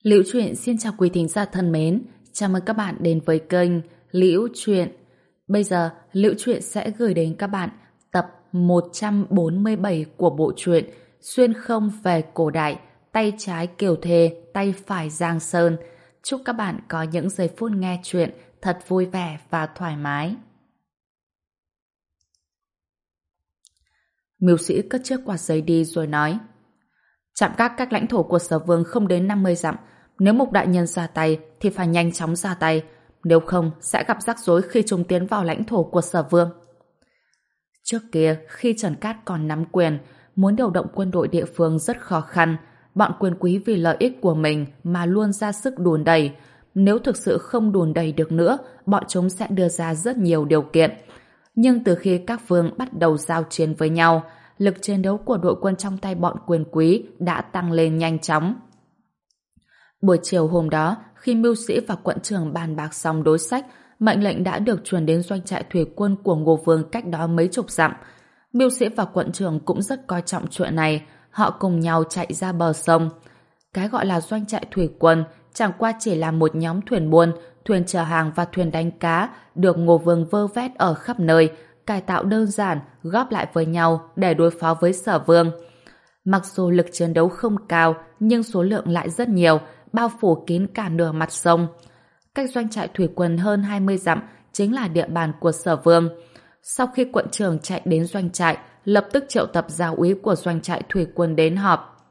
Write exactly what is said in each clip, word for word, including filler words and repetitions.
Liễu Chuyện xin chào quý thính giả thân mến, chào mừng các bạn đến với kênh Liễu Chuyện. Bây giờ, Liễu Chuyện sẽ gửi đến các bạn tập một trăm bốn mươi bảy của bộ truyện Xuyên không về cổ đại, tay trái Kiều Thề, tay phải Giang Sơn. Chúc các bạn có những giây phút nghe chuyện thật vui vẻ và thoải mái. Mưu sĩ cất chiếc quạt giấy đi rồi nói: Trạm gác cách lãnh thổ của Sở Vương không đến năm mươi dặm. Nếu Mục đại nhân ra tay thì phải nhanh chóng ra tay, nếu không sẽ gặp rắc rối khi chúng tiến vào lãnh thổ của Sở Vương. Trước kia, khi Trần Cát còn nắm quyền, muốn điều động quân đội địa phương rất khó khăn. Bọn quyền quý vì lợi ích của mình mà luôn ra sức đùn đẩy. Nếu thực sự không đùn đẩy được nữa, bọn chúng sẽ đưa ra rất nhiều điều kiện. Nhưng từ khi các vương bắt đầu giao chiến với nhau, lực chiến đấu của đội quân trong tay bọn quyền quý đã tăng lên nhanh chóng. Buổi chiều hôm đó, khi mưu sĩ và quận trưởng bàn bạc xong đối sách, mệnh lệnh đã được truyền đến doanh trại thủy quân của Ngô Vương cách đó mấy chục dặm. Mưu sĩ và quận trưởng cũng rất coi trọng chuyện này, họ cùng nhau chạy ra bờ sông. Cái gọi là doanh trại thủy quân chẳng qua chỉ là một nhóm thuyền buôn, thuyền chở hàng và thuyền đánh cá được Ngô Vương vơ vét ở khắp nơi, cải tạo đơn giản, góp lại với nhau để đối phó với Sở Vương. Mặc dù lực chiến đấu không cao, nhưng số lượng lại rất nhiều, bao phủ kín cả nửa mặt sông. Cách doanh trại thủy quân hơn hai mươi dặm chính là địa bàn của Sở Vương. Sau khi quận trưởng chạy đến doanh trại, lập tức triệu tập giáo úy của doanh trại thủy quân đến họp.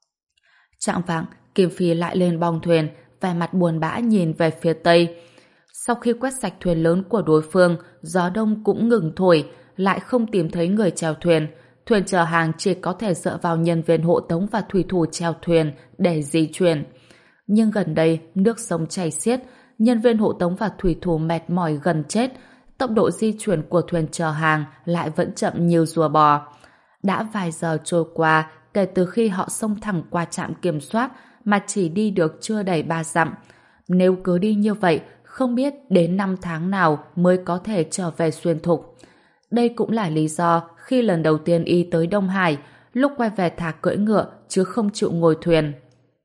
Chạng vạng, Kim Phi lại lên bong thuyền, vẻ mặt buồn bã nhìn về phía tây. Sau khi quét sạch thuyền lớn của đối phương, gió đông cũng ngừng thổi, lại không tìm thấy người chèo thuyền. Thuyền chở hàng chỉ có thể dựa vào nhân viên hộ tống và thủy thủ chèo thuyền để di chuyển. Nhưng gần đây, nước sông chảy xiết, nhân viên hộ tống và thủy thủ mệt mỏi gần chết, tốc độ di chuyển của thuyền chở hàng lại vẫn chậm như rùa bò. Đã vài giờ trôi qua kể từ khi họ xông thẳng qua trạm kiểm soát mà chỉ đi được chưa đầy ba dặm. Nếu cứ đi như vậy, không biết đến năm tháng nào mới có thể trở về Xuyên Thục. Đây cũng là lý do khi lần đầu tiên y tới Đông Hải, lúc quay về thà cưỡi ngựa chứ không chịu ngồi thuyền.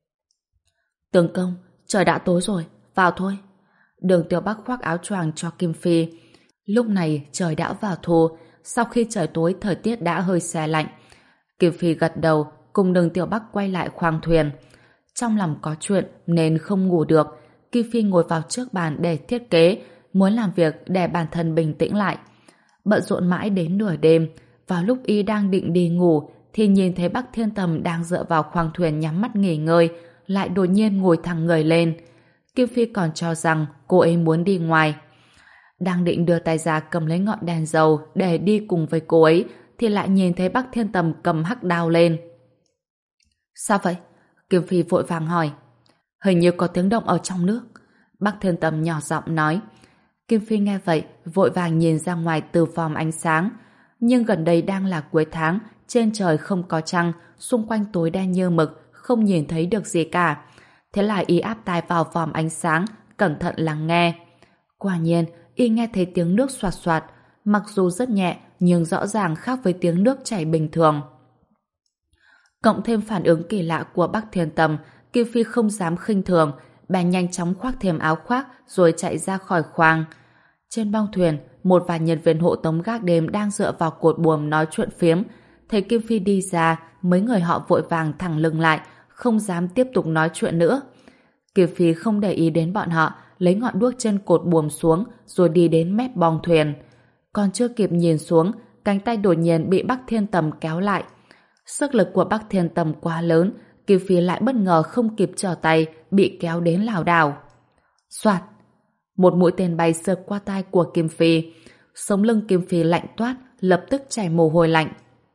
Tướng công, trời đã tối rồi, vào thôi. Đường Tiểu Bắc khoác áo choàng cho Kim Phi. Lúc này trời đã vào thu, sau khi trời tối thời tiết đã hơi se lạnh. Kim Phi gật đầu, cùng Đường Tiểu Bắc quay lại khoang thuyền. Trong lòng có chuyện nên không ngủ được, Kim Phi ngồi vào trước bàn để thiết kế, muốn làm việc để bản thân bình tĩnh lại. Bận rộn mãi đến nửa đêm, vào lúc y đang định đi ngủ thì nhìn thấy Bắc Thiên Tầm đang dựa vào khoang thuyền nhắm mắt nghỉ ngơi, lại đột nhiên ngồi thẳng người lên. Kim Phi còn cho rằng cô ấy muốn đi ngoài. Đang định đưa tay ra cầm lấy ngọn đèn dầu để đi cùng với cô ấy thì lại nhìn thấy Bắc Thiên Tầm cầm hắc đao lên. Sao vậy? Kim Phi vội vàng hỏi. Hình như có tiếng động ở trong nước. Bắc Thiên Tầm nhỏ giọng nói. Kim Phi nghe vậy vội vàng nhìn ra ngoài từ vòm ánh sáng. Nhưng gần đây đang là cuối tháng, trên trời không có trăng, xung quanh tối đen như mực, không nhìn thấy được gì cả. Thế là y áp tai vào vòm ánh sáng, cẩn thận lắng nghe. Quả nhiên, y nghe thấy tiếng nước xoạt xoạt, mặc dù rất nhẹ nhưng rõ ràng khác với tiếng nước chảy bình thường. Cộng thêm phản ứng kỳ lạ của Bắc Thiên Tầm, Kim Phi không dám khinh thường, bèn nhanh chóng khoác thêm áo khoác rồi chạy ra khỏi khoang. Trên bong thuyền, một vài nhân viên hộ tống gác đêm đang dựa vào cột buồm nói chuyện phiếm. Thấy Kim Phi đi ra, mấy người họ vội vàng thẳng lưng lại, không dám tiếp tục nói chuyện nữa. Kim Phi không để ý đến bọn họ, lấy ngọn đuốc trên cột buồm xuống rồi đi đến mép bong thuyền. Còn chưa kịp nhìn xuống, cánh tay đột nhiên bị Bắc Thiên Tầm kéo lại. Sức lực của Bắc Thiên Tầm quá lớn, Kim Phi lại bất ngờ không kịp trở tay, bị kéo đến lảo đảo. Soạt! Một mũi tên bay sượt qua tai của Kim Phi. Sống lưng Kim Phi lạnh toát, lập tức chảy mồ hôi lạnh.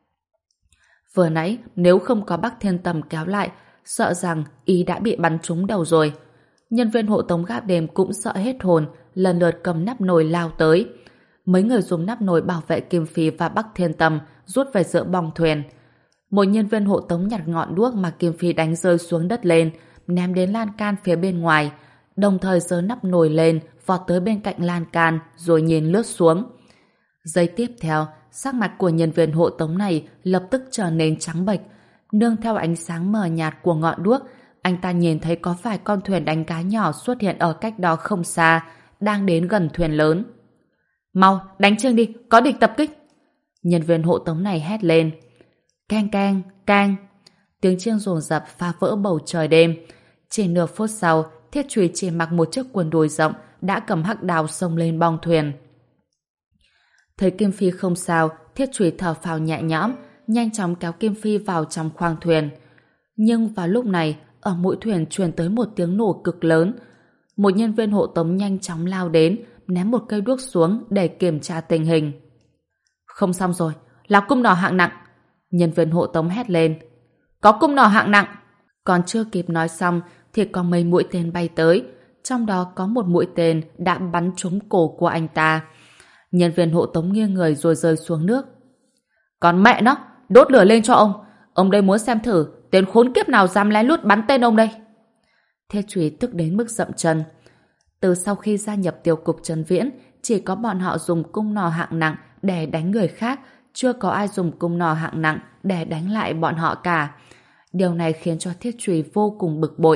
Vừa nãy, nếu không có Bắc Thiên Tầm kéo lại, sợ rằng y đã bị bắn trúng đầu rồi. Nhân viên hộ tống gác đêm cũng sợ hết hồn, lần lượt cầm nắp nồi lao tới. Mấy người dùng nắp nồi bảo vệ Kim Phi và Bắc Thiên Tầm rút về giữa bong thuyền. Một nhân viên hộ tống nhặt ngọn đuốc mà Kim Phi đánh rơi xuống đất lên, ném đến lan can phía bên ngoài, đồng thời giơ nắp nồi lên, vọt tới bên cạnh lan can rồi nhìn lướt xuống. Giây tiếp theo, sắc mặt của nhân viên hộ tống này lập tức trở nên trắng bệch. Nương theo ánh sáng mờ nhạt của ngọn đuốc, Anh ta nhìn thấy có vài con thuyền đánh cá nhỏ xuất hiện ở cách đó không xa, đang đến gần thuyền lớn. Mau, đánh chiêng đi, có địch tập kích. Nhân viên hộ tống này hét lên. Keng keng, keng. Tiếng chiêng dồn dập phá vỡ bầu trời đêm. Chỉ nửa phút sau, Thiết Trùy chỉ mặc một chiếc quần đùi rộng đã cầm hắc đào xông lên bong thuyền. Thấy Kim Phi không sao, Thiết Trùy thở phào nhẹ nhõm, nhanh chóng kéo Kim Phi vào trong khoang thuyền. Nhưng vào lúc này, ở mũi thuyền truyền tới một tiếng nổ cực lớn. Một nhân viên hộ tống nhanh chóng lao đến, ném một cây đuốc xuống để kiểm tra tình hình. Không xong rồi, là cung nỏ hạng nặng. Nhân viên hộ tống hét lên. Có cung nỏ hạng nặng. Còn chưa kịp nói xong thì có mấy mũi tên bay tới, trong đó có một mũi tên đã bắn trúng cổ của anh ta. Nhân viên hộ tống nghiêng người rồi rơi xuống nước. Còn mẹ nó, đốt lửa lên cho ông. Ông đây muốn xem thử tên khốn kiếp nào dám lén lút bắn tên ông đây. Thiết Trùy tức đến mức dậm chân. Từ sau khi gia nhập tiêu cục Trần Viễn, chỉ có bọn họ dùng cung nỏ hạng nặng để đánh người khác, chưa có ai dùng cung nỏ hạng nặng để đánh lại bọn họ cả. Điều này khiến cho Thiết Trùy vô cùng bực bội.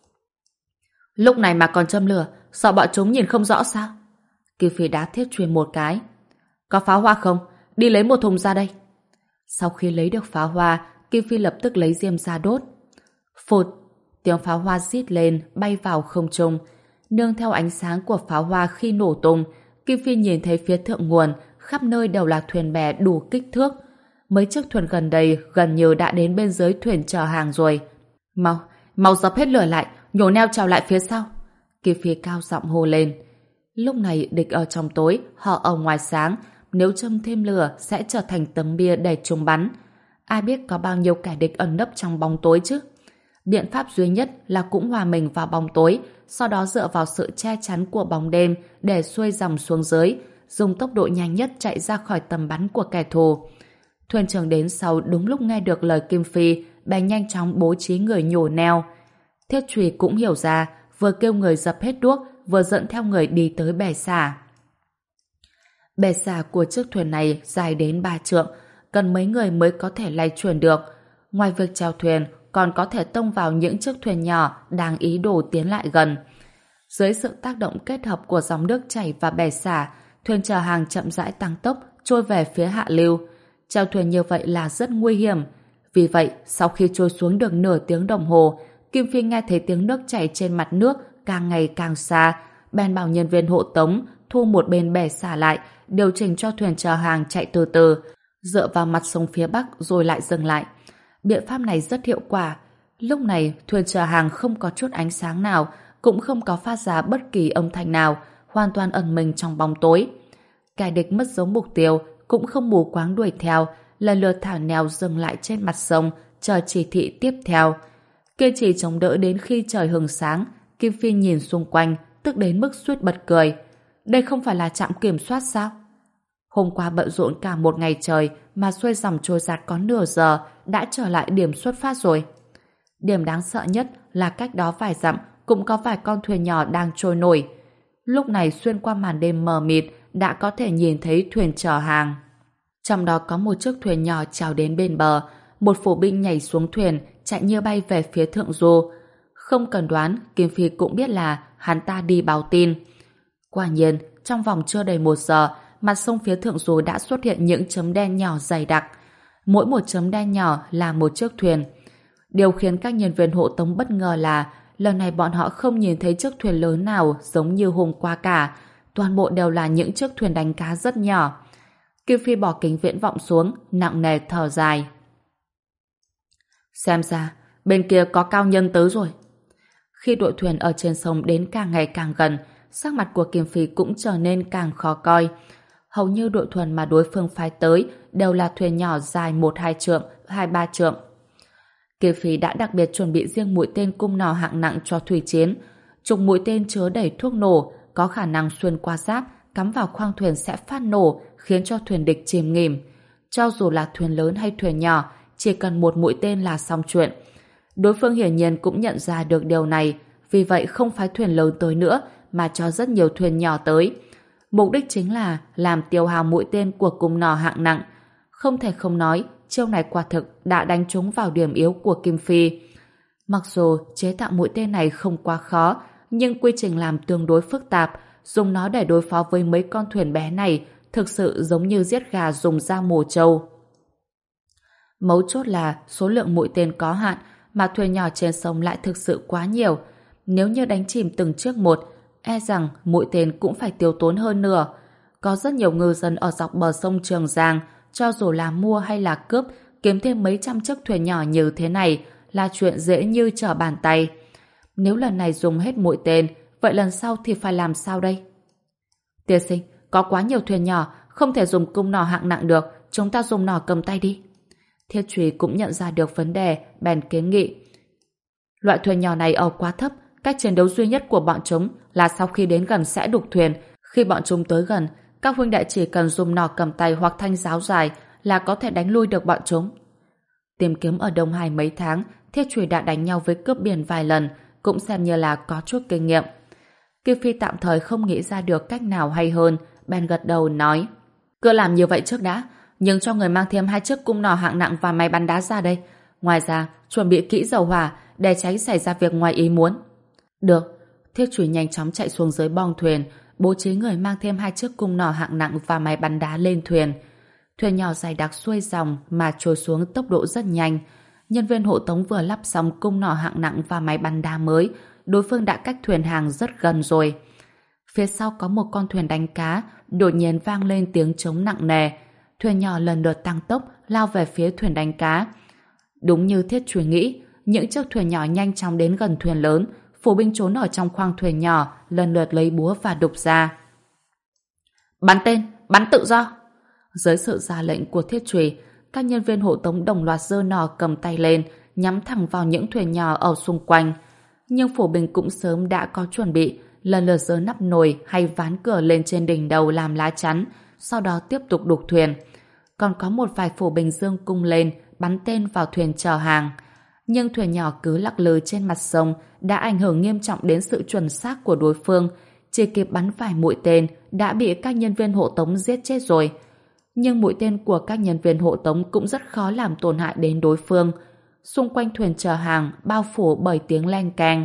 Lúc này mà còn châm lửa, sợ bọn chúng nhìn không rõ sao? Kim Phi đá Thiết Trùy một cái. Có pháo hoa không? Đi lấy một thùng ra đây. Sau khi lấy được pháo hoa, Kim Phi lập tức lấy diêm ra đốt. Phụt! Tiếng pháo hoa rít lên, bay vào không trung. Nương theo ánh sáng của pháo hoa khi nổ tung, Kim Phi nhìn thấy phía thượng nguồn, khắp nơi đều là thuyền bè đủ kích thước. Mấy chiếc thuyền gần đây gần như đã đến bên dưới thuyền chở hàng rồi. Mau, mau dập hết lửa lại, nhổ neo trào lại phía sau. Kim Phi cao giọng hô lên. Lúc này địch ở trong tối, họ ở ngoài sáng. Nếu châm thêm lửa sẽ trở thành tấm bia để chúng bắn. Ai biết có bao nhiêu kẻ địch ẩn nấp trong bóng tối chứ? Biện pháp duy nhất là cũng hòa mình vào bóng tối, sau đó dựa vào sự che chắn của bóng đêm để xuôi dòng xuống dưới, dùng tốc độ nhanh nhất chạy ra khỏi tầm bắn của kẻ thù. Thuyền trưởng đến sau đúng lúc nghe được lời Kim Phi, bèn nhanh chóng bố trí người nhổ neo. Thiết Trùy cũng hiểu ra, vừa kêu người dập hết đuốc, vừa dẫn theo người đi tới bè xả. Bè xả của chiếc thuyền này dài đến ba trượng, cần mấy người mới có thể lay chuyển được. Ngoài việc chèo thuyền, còn có thể tông vào những chiếc thuyền nhỏ đang ý đồ tiến lại gần. Dưới sự tác động kết hợp của dòng nước chảy và bè xả, thuyền chở hàng chậm rãi tăng tốc, trôi về phía hạ lưu. Chèo thuyền như vậy là rất nguy hiểm. Vì vậy, sau khi trôi xuống được nửa tiếng đồng hồ, Kim Phi nghe thấy tiếng nước chảy trên mặt nước càng ngày càng xa, bèn bảo nhân viên hộ tống thu một bên bè xả lại, điều chỉnh cho thuyền chở hàng chạy từ từ, dựa vào mặt sông phía bắc rồi lại dừng lại. Biện pháp này rất hiệu quả. Lúc này, thuyền chở hàng không có chút ánh sáng nào, cũng không có phát ra bất kỳ âm thanh nào, hoàn toàn ẩn mình trong bóng tối. Kẻ địch mất dấu mục tiêu, cũng không mù quáng đuổi theo, lần lượt thả neo dừng lại trên mặt sông, chờ chỉ thị tiếp theo. Kiên trì chống đỡ đến khi trời hừng sáng, Kim Phi nhìn xung quanh, tức đến mức suýt bật cười. Đây không phải là trạm kiểm soát sao? Hôm qua bận rộn cả một ngày trời mà xuôi dòng trôi giạt có nửa giờ đã trở lại điểm xuất phát rồi. Điểm đáng sợ nhất là cách đó vài dặm cũng có vài con thuyền nhỏ đang trôi nổi. Lúc này xuyên qua màn đêm mờ mịt đã có thể nhìn thấy thuyền chở hàng. Trong đó có một chiếc thuyền nhỏ trèo đến bên bờ, một phủ binh nhảy xuống thuyền chạy như bay về phía thượng du. Không cần đoán, Kim Phi cũng biết là hắn ta đi báo tin. Quả nhiên, trong vòng chưa đầy một giờ, mặt sông phía thượng du đã xuất hiện những chấm đen nhỏ dày đặc. Mỗi một chấm đen nhỏ là một chiếc thuyền. Điều khiến các nhân viên hộ tống bất ngờ là lần này bọn họ không nhìn thấy chiếc thuyền lớn nào giống như hôm qua cả. Toàn bộ đều là những chiếc thuyền đánh cá rất nhỏ. Kim Phi bỏ kính viễn vọng xuống, nặng nề thở dài. Xem ra, bên kia có cao nhân tới rồi. Khi đội thuyền ở trên sông đến càng ngày càng gần, sắc mặt của Kim Phi cũng trở nên càng khó coi. Hầu như đội thuyền mà đối phương phái tới đều là thuyền nhỏ dài một hai trượng, hai ba trượng. Kim Phi đã đặc biệt chuẩn bị riêng mũi tên cung nỏ hạng nặng cho thủy chiến. Chục mũi tên chứa đầy thuốc nổ, có khả năng xuyên qua giáp, cắm vào khoang thuyền sẽ phát nổ, khiến cho thuyền địch chìm nghỉm. Cho dù là thuyền lớn hay thuyền nhỏ, chỉ cần một mũi tên là xong chuyện. Đối phương hiển nhiên cũng nhận ra được điều này, vì vậy không phái thuyền lớn tới nữa, mà cho rất nhiều thuyền nhỏ tới. Mục đích chính là làm tiêu hao mũi tên của cung nỏ hạng nặng. Không thể không nói, chiêu này quả thực đã đánh trúng vào điểm yếu của Kim Phi. Mặc dù chế tạo mũi tên này không quá khó, nhưng quy trình làm tương đối phức tạp, dùng nó để đối phó với mấy con thuyền bé này thực sự giống như giết gà dùng dao mổ trâu. Mấu chốt là số lượng mũi tên có hạn, mà thuyền nhỏ trên sông lại thực sự quá nhiều. Nếu như đánh chìm từng chiếc một, e rằng mũi tên cũng phải tiêu tốn hơn nữa. Có rất nhiều ngư dân ở dọc bờ sông Trường Giang, cho dù là mua hay là cướp, kiếm thêm mấy trăm chiếc thuyền nhỏ như thế này là chuyện dễ như trở bàn tay. Nếu lần này dùng hết mũi tên, vậy lần sau thì phải làm sao đây? Tiên sinh, có quá nhiều thuyền nhỏ, không thể dùng cung nỏ hạng nặng được, chúng ta dùng nỏ cầm tay đi. Thiết Trùy cũng nhận ra được vấn đề, bèn kiến nghị. Loại thuyền nhỏ này ở quá thấp, cách chiến đấu duy nhất của bọn chúng là sau khi đến gần sẽ đục thuyền. Khi bọn chúng tới gần, các huynh đệ chỉ cần dùng nỏ cầm tay hoặc thanh giáo dài là có thể đánh lui được bọn chúng. Tìm kiếm ở Đông Hải mấy tháng, Thiết Trùy đã đánh nhau với cướp biển vài lần, cũng xem như là có chút kinh nghiệm. Kim Phi tạm thời không nghĩ ra được cách nào hay hơn, bèn gật đầu nói: cứ làm như vậy trước đã, nhưng cho người mang thêm hai chiếc cung nỏ hạng nặng và máy bắn đá ra đây. Ngoài ra, chuẩn bị kỹ dầu hỏa để tránh xảy ra việc ngoài ý muốn. Được. Thiết Trùy nhanh chóng chạy xuống dưới bong thuyền, bố trí người mang thêm hai chiếc cung nỏ hạng nặng và máy bắn đá lên thuyền. Thuyền nhỏ dày đặc xuôi dòng mà trôi xuống tốc độ rất nhanh. Nhân viên hộ tống vừa lắp xong cung nỏ hạng nặng và máy bắn đá mới, đối phương đã cách thuyền hàng rất gần rồi. Phía sau có một con thuyền đánh cá, đột nhiên vang lên tiếng trống nặng nề. Thuyền nhỏ lần lượt tăng tốc lao về phía thuyền đánh cá. Đúng như Thiết Trùy nghĩ, những chiếc thuyền nhỏ nhanh chóng đến gần thuyền lớn, phủ binh trốn ở trong khoang thuyền nhỏ lần lượt lấy búa và đục ra. Bắn tên, bắn tự do. Dưới sự ra lệnh của Thiết Trùy, các nhân viên hộ tống đồng loạt giơ nỏ cầm tay lên, nhắm thẳng vào những thuyền nhỏ ở xung quanh. Nhưng phủ binh cũng sớm đã có chuẩn bị, lần lượt giơ nắp nồi hay ván cửa lên trên đỉnh đầu làm lá chắn, sau đó tiếp tục đục thuyền. Còn có một vài phủ binh dương cung lên, bắn tên vào thuyền chở hàng. Nhưng thuyền nhỏ cứ lắc lư trên mặt sông đã ảnh hưởng nghiêm trọng đến sự chuẩn xác của đối phương. Chỉ kịp bắn vài mũi tên đã bị các nhân viên hộ tống giết chết rồi. Nhưng mũi tên của các nhân viên hộ tống cũng rất khó làm tổn hại đến đối phương. Xung quanh thuyền chở hàng bao phủ bởi tiếng leng keng.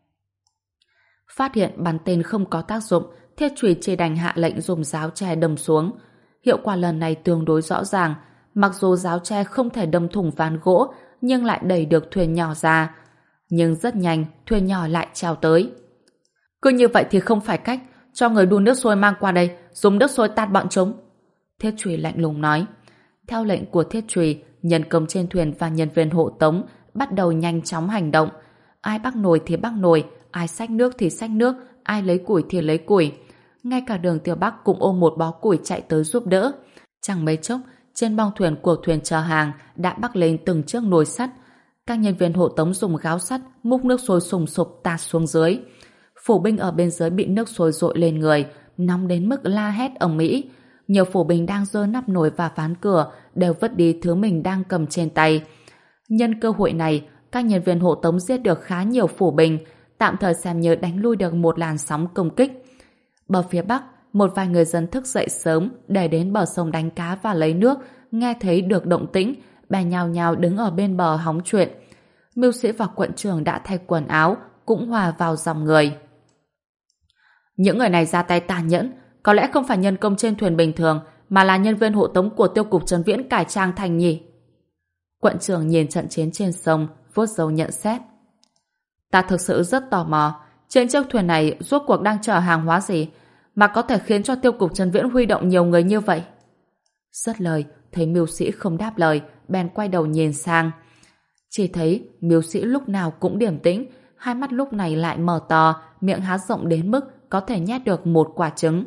Phát hiện bắn tên không có tác dụng, Thiết Trùy chỉ đành hạ lệnh dùng giáo tre đâm xuống. Hiệu quả lần này tương đối rõ ràng. Mặc dù giáo tre không thể đâm thủng ván gỗ, nhưng lại đẩy được thuyền nhỏ ra. Nhưng rất nhanh, thuyền nhỏ lại trèo tới. Cứ như vậy thì không phải cách, cho người đun nước sôi mang qua đây, dùng nước sôi tát bọn chúng. Thiết Trùy lạnh lùng nói. Theo lệnh của Thiết Trùy, nhân công trên thuyền và nhân viên hộ tống bắt đầu nhanh chóng hành động. Ai bắt nồi thì bắt nồi, ai xách nước thì xách nước, ai lấy củi thì lấy củi. Ngay cả Đường Tiểu Bắc cũng ôm một bó củi chạy tới giúp đỡ. Chẳng mấy chốc, trên bong thuyền của thuyền chở hàng đã bắc lên từng chiếc nồi sắt. Các nhân viên hộ tống dùng gáo sắt múc nước sôi sùng sục tạt xuống dưới. Phủ binh ở bên dưới bị nước sôi dội lên người, nóng đến mức la hét ầm ĩ. Nhiều phủ binh đang giơ nắp nồi và ván cửa đều vứt đi thứ mình đang cầm trên tay. Nhân cơ hội này, các nhân viên hộ tống giết được khá nhiều phủ binh, tạm thời xem như đánh lui được một làn sóng công kích. Bờ phía bắc, một vài người dân thức dậy sớm để đến bờ sông đánh cá và lấy nước, nghe thấy được động tĩnh, bèn nhào nhào đứng ở bên bờ hóng chuyện. Mưu sĩ và quận trưởng đã thay quần áo, cũng hòa vào dòng người. Những người này ra tay tàn nhẫn, có lẽ không phải nhân công trên thuyền bình thường, mà là nhân viên hộ tống của tiêu cục Trấn Viễn cải trang thành nhỉ? Quận trưởng nhìn trận chiến trên sông, vuốt râu nhận xét. Ta thực sự rất tò mò, trên chiếc thuyền này rốt cuộc đang chở hàng hóa gì mà có thể khiến cho tiêu cục Trấn Viễn huy động nhiều người như vậy? Dứt lời, thấy mưu sĩ không đáp lời, bèn quay đầu nhìn sang. Chỉ thấy mưu sĩ lúc nào cũng điềm tĩnh, hai mắt lúc này lại mở to, miệng há rộng đến mức có thể nhét được một quả trứng.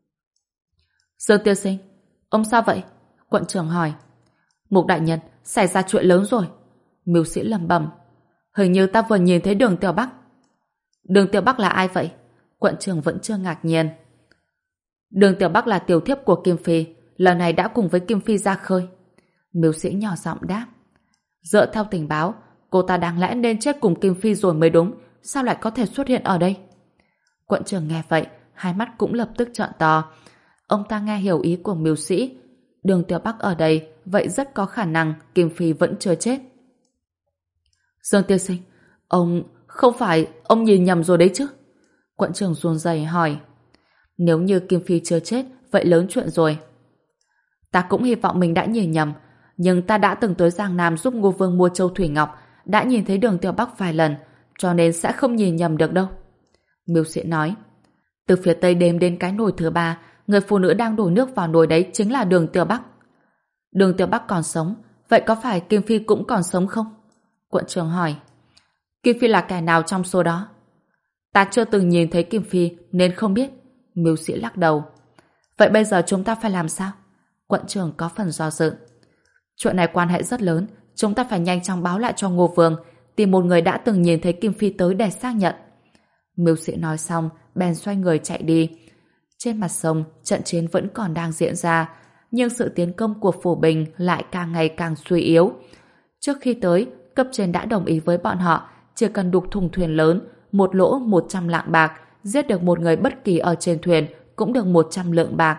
Dương tiên sinh, ông sao vậy? Quận trưởng hỏi. Mục đại nhân, xảy ra chuyện lớn rồi. Mưu sĩ lẩm bẩm. Hình như ta vừa nhìn thấy Đường Tiểu Bắc. Đường Tiểu Bắc là ai vậy? Quận trưởng vẫn chưa ngạc nhiên. Đường Tiểu Bắc là tiểu thiếp của Kim Phi, lần này đã cùng với Kim Phi ra khơi. Mưu sĩ nhỏ giọng đáp. Dựa theo tình báo, cô ta đáng lẽ nên chết cùng Kim Phi rồi mới đúng, sao lại có thể xuất hiện ở đây? Quận trưởng nghe vậy, hai mắt cũng lập tức trợn to. Ông ta nghe hiểu ý của mưu sĩ. Đường Tiểu Bắc ở đây, vậy rất có khả năng Kim Phi vẫn chưa chết. Dương tiên sinh, Ông... không phải ông nhìn nhầm rồi đấy chứ? Quận trưởng run rẩy hỏi. Nếu như Kim Phi chưa chết, vậy lớn chuyện rồi. Ta cũng hy vọng mình đã nhìn nhầm, nhưng ta đã từng tới Giang Nam giúp Ngô Vương mua châu thủy ngọc, đã nhìn thấy Đường Tiểu Bắc vài lần, cho nên sẽ không nhìn nhầm được đâu. Mưu Sĩ nói. Từ phía tây đêm đến cái nồi thứ ba, người phụ nữ đang đổ nước vào nồi đấy chính là Đường Tiểu Bắc. Đường Tiểu Bắc còn sống, vậy có phải Kim Phi cũng còn sống không? Quận trưởng hỏi. Kim Phi là kẻ nào trong số đó? Ta chưa từng nhìn thấy Kim Phi nên không biết. Mưu Sĩ lắc đầu. Vậy bây giờ chúng ta phải làm sao? Quận trưởng có phần do dự. Chuyện này quan hệ rất lớn, chúng ta phải nhanh chóng báo lại cho Ngô Vương, tìm một người đã từng nhìn thấy Kim Phi tới để xác nhận. Mưu Sĩ nói xong, bèn xoay người chạy đi. Trên mặt sông, trận chiến vẫn còn đang diễn ra, nhưng sự tiến công của Phủ Bình lại càng ngày càng suy yếu. Trước khi tới, cấp trên đã đồng ý với bọn họ, chỉ cần đục thùng thuyền lớn, một lỗ một trăm lạng bạc, giết được một người bất kỳ ở trên thuyền cũng được một trăm lượng bạc.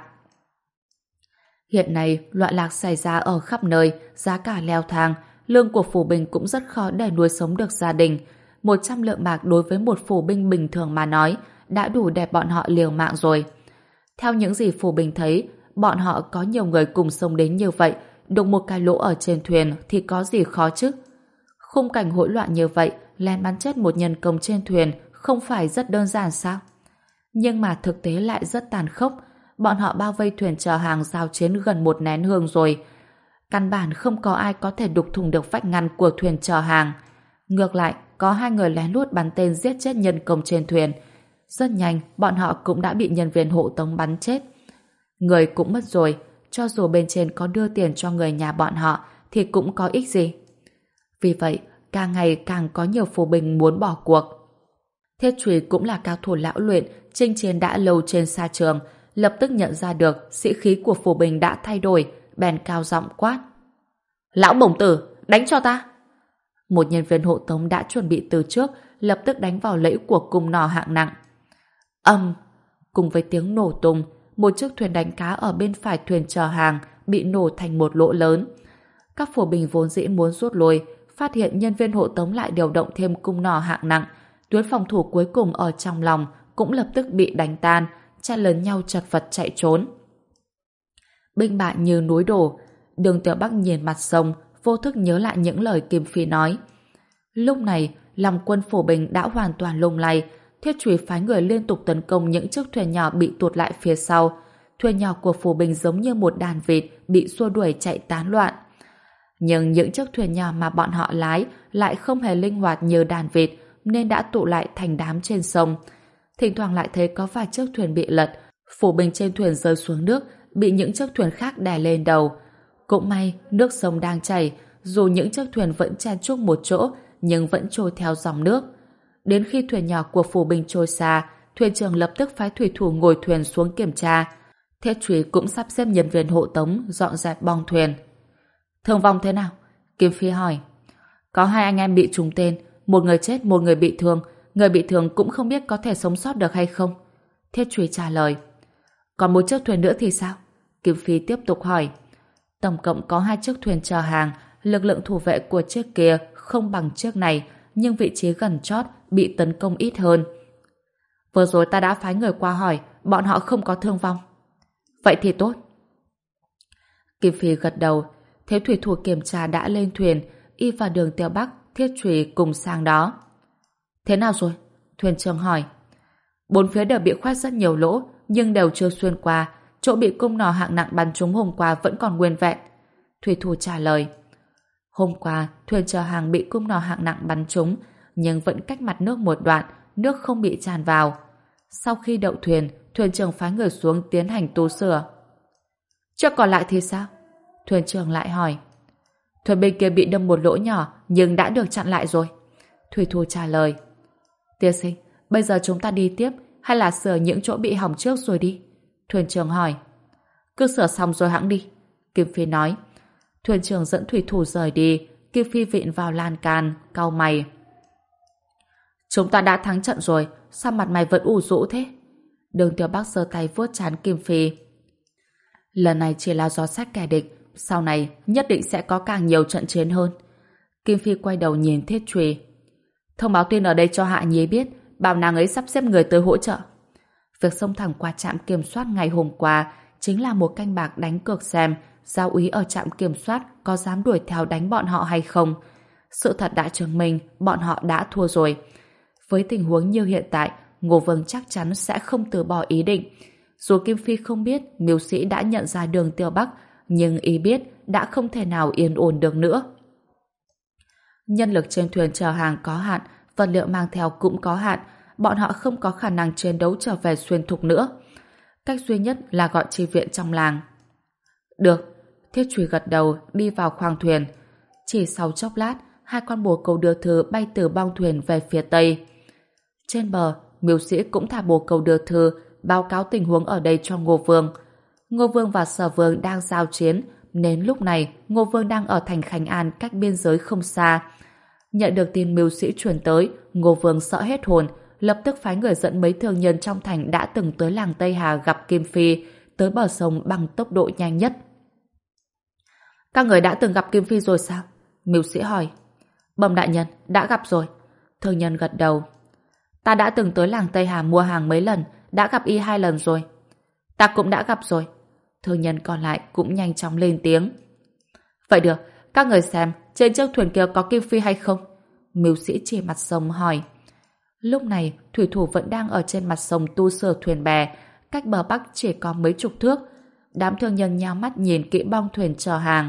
Hiện nay, loạn lạc xảy ra ở khắp nơi, giá cả leo thang, lương của phủ binh cũng rất khó để nuôi sống được gia đình. một trăm lượng bạc đối với một phủ binh bình thường mà nói, đã đủ để bọn họ liều mạng rồi. Theo những gì phủ binh thấy, bọn họ có nhiều người cùng sống đến như vậy, đục một cái lỗ ở trên thuyền thì có gì khó chứ? Khung cảnh hỗn loạn như vậy, lén bắn chết một nhân công trên thuyền không phải rất đơn giản sao? Nhưng mà thực tế lại rất tàn khốc. Bọn họ bao vây thuyền chở hàng giao chiến gần một nén hương rồi. Căn bản không có ai có thể đục thủng được vách ngăn của thuyền chở hàng. Ngược lại, có hai người lén lút bắn tên giết chết nhân công trên thuyền. Rất nhanh, bọn họ cũng đã bị nhân viên hộ tống bắn chết. Người cũng mất rồi, cho dù bên trên có đưa tiền cho người nhà bọn họ thì cũng có ích gì. Vì vậy, càng ngày càng có nhiều phù binh muốn bỏ cuộc. Thiết Trùy cũng là cao thủ lão luyện, chinh chiến đã lâu trên sa trường, lập tức nhận ra được sĩ khí của phù binh đã thay đổi, bèn cao giọng quát. Lão bổng tử, đánh cho ta! Một nhân viên hộ tống đã chuẩn bị từ trước, lập tức đánh vào lẫy của cung nỏ hạng nặng. Âm! Cùng với tiếng nổ tung, một chiếc thuyền đánh cá ở bên phải thuyền chở hàng bị nổ thành một lỗ lớn. Các phù binh vốn dĩ muốn rút lui, phát hiện nhân viên hộ tống lại điều động thêm cung nỏ hạng nặng, tuyến phòng thủ cuối cùng ở trong lòng cũng lập tức bị đánh tan, chen lấn nhau chật vật chạy trốn. Binh bại như núi đổ. Đường Tiểu Bắc nhìn mặt sông, vô thức nhớ lại những lời Kim Phi nói. Lúc này, lòng quân Phổ Bình đã hoàn toàn lung lay. Thiết Trùy phái người liên tục tấn công những chiếc thuyền nhỏ bị tuột lại phía sau. Thuyền nhỏ của Phổ Bình giống như một đàn vịt bị xua đuổi chạy tán loạn. Nhưng những chiếc thuyền nhỏ mà bọn họ lái lại không hề linh hoạt như đàn vịt, nên đã tụ lại thành đám trên sông. Thỉnh thoảng lại thấy có vài chiếc thuyền bị lật, phủ binh trên thuyền rơi xuống nước, bị những chiếc thuyền khác đè lên đầu. Cũng may, nước sông đang chảy, dù những chiếc thuyền vẫn chen chúc một chỗ, nhưng vẫn trôi theo dòng nước. Đến khi thuyền nhỏ của phủ binh trôi xa, thuyền trưởng lập tức phái thủy thủ ngồi thuyền xuống kiểm tra. Thiết Trùy cũng sắp xếp nhân viên hộ tống dọn dẹp bong thuyền. Thương vong thế nào? Kim Phi hỏi. Có hai anh em bị trúng tên, một người chết, một người bị thương. Người bị thương cũng không biết có thể sống sót được hay không. Thiết Trùy trả lời. Còn một chiếc thuyền nữa thì sao? Kim Phi tiếp tục hỏi. Tổng cộng có hai chiếc thuyền chở hàng, lực lượng thủ vệ của chiếc kia không bằng chiếc này, nhưng vị trí gần chót bị tấn công ít hơn. Vừa rồi ta đã phái người qua hỏi, bọn họ không có thương vong. Vậy thì tốt. Kim Phi gật đầu. Thế thủy thủ kiểm tra đã lên thuyền, y và Đường Tiểu Bắc, Thiết Trùy cùng sang đó. Thế nào rồi? Thuyền trưởng hỏi. Bốn phía đều bị khoét rất nhiều lỗ, nhưng đều chưa xuyên qua. Chỗ bị cung nỏ hạng nặng bắn trúng hôm qua vẫn còn nguyên vẹn. Thủy thủ trả lời. Hôm qua, thuyền chở hàng bị cung nỏ hạng nặng bắn trúng, nhưng vẫn cách mặt nước một đoạn, nước không bị tràn vào. Sau khi đậu thuyền, thuyền trưởng phái người xuống tiến hành tu sửa. Chưa còn lại thì sao? Thuyền trưởng lại hỏi. Thuyền bên kia bị đâm một lỗ nhỏ, nhưng đã được chặn lại rồi. Thủy thủ trả lời. Tiên sinh, bây giờ chúng ta đi tiếp, hay là sửa những chỗ bị hỏng trước rồi đi? Thuyền trưởng hỏi. Cứ sửa xong rồi hãng đi. Kim Phi nói. Thuyền trưởng dẫn thủy thủ rời đi. Kim Phi vịn vào lan can, cau mày. Chúng ta đã thắng trận rồi, sao mặt mày vẫn ủ rũ thế? Đường Tiểu Bắc giơ tay vuốt trán Kim Phi. Lần này chỉ là do sách kẻ địch, sau này nhất định sẽ có càng nhiều trận chiến hơn. Kim Phi quay đầu nhìn Thiết Trùy. Thông báo tin ở đây cho Hạ Nhi biết, bảo nàng ấy sắp xếp người tới hỗ trợ. Việc xông thẳng qua trạm kiểm soát ngày hôm qua chính là một canh bạc đánh cược xem giáo úy ở trạm kiểm soát có dám đuổi theo đánh bọn họ hay không. Sự thật đã chứng minh bọn họ đã thua rồi. Với tình huống như hiện tại, Ngô Vương chắc chắn sẽ không từ bỏ ý định. Dù Kim Phi không biết mưu sĩ đã nhận ra đường Tiêu Bắc, nhưng y biết đã không thể nào yên ổn được nữa. Nhân lực trên thuyền chở hàng có hạn, vật liệu mang theo cũng có hạn, bọn họ không có khả năng chiến đấu trở về xuyên thục nữa. Cách duy nhất là gọi chi viện trong làng. Được, Thiết Chùy gật đầu đi vào khoang thuyền. Chỉ sau chốc lát, hai con bồ câu đưa thư bay từ bong thuyền về phía tây. Trên bờ, mưu sĩ cũng thả bồ câu đưa thư báo cáo tình huống ở đây cho Ngô Vương. Ngô Vương và Sở Vương đang giao chiến, nên lúc này Ngô Vương đang ở thành Khánh An cách biên giới không xa. Nhận được tin mưu sĩ truyền tới, Ngô Vương sợ hết hồn, lập tức phái người dẫn mấy thương nhân trong thành đã từng tới làng Tây Hà gặp Kim Phi, tới bờ sông bằng tốc độ nhanh nhất. Các người đã từng gặp Kim Phi rồi sao? Mưu sĩ hỏi. Bẩm đại nhân, đã gặp rồi. Thương nhân gật đầu. Ta đã từng tới làng Tây Hà mua hàng mấy lần, đã gặp y hai lần rồi. Ta cũng đã gặp rồi. Thương nhân còn lại cũng nhanh chóng lên tiếng. Vậy được, các người xem, trên chiếc thuyền kia có Kim Phi hay không? Mưu sĩ chỉ mặt sông hỏi. Lúc này, thủy thủ vẫn đang ở trên mặt sông tu sửa thuyền bè, cách bờ bắc chỉ có mấy chục thước. Đám thương nhân nhao mắt nhìn kỹ bong thuyền chở hàng.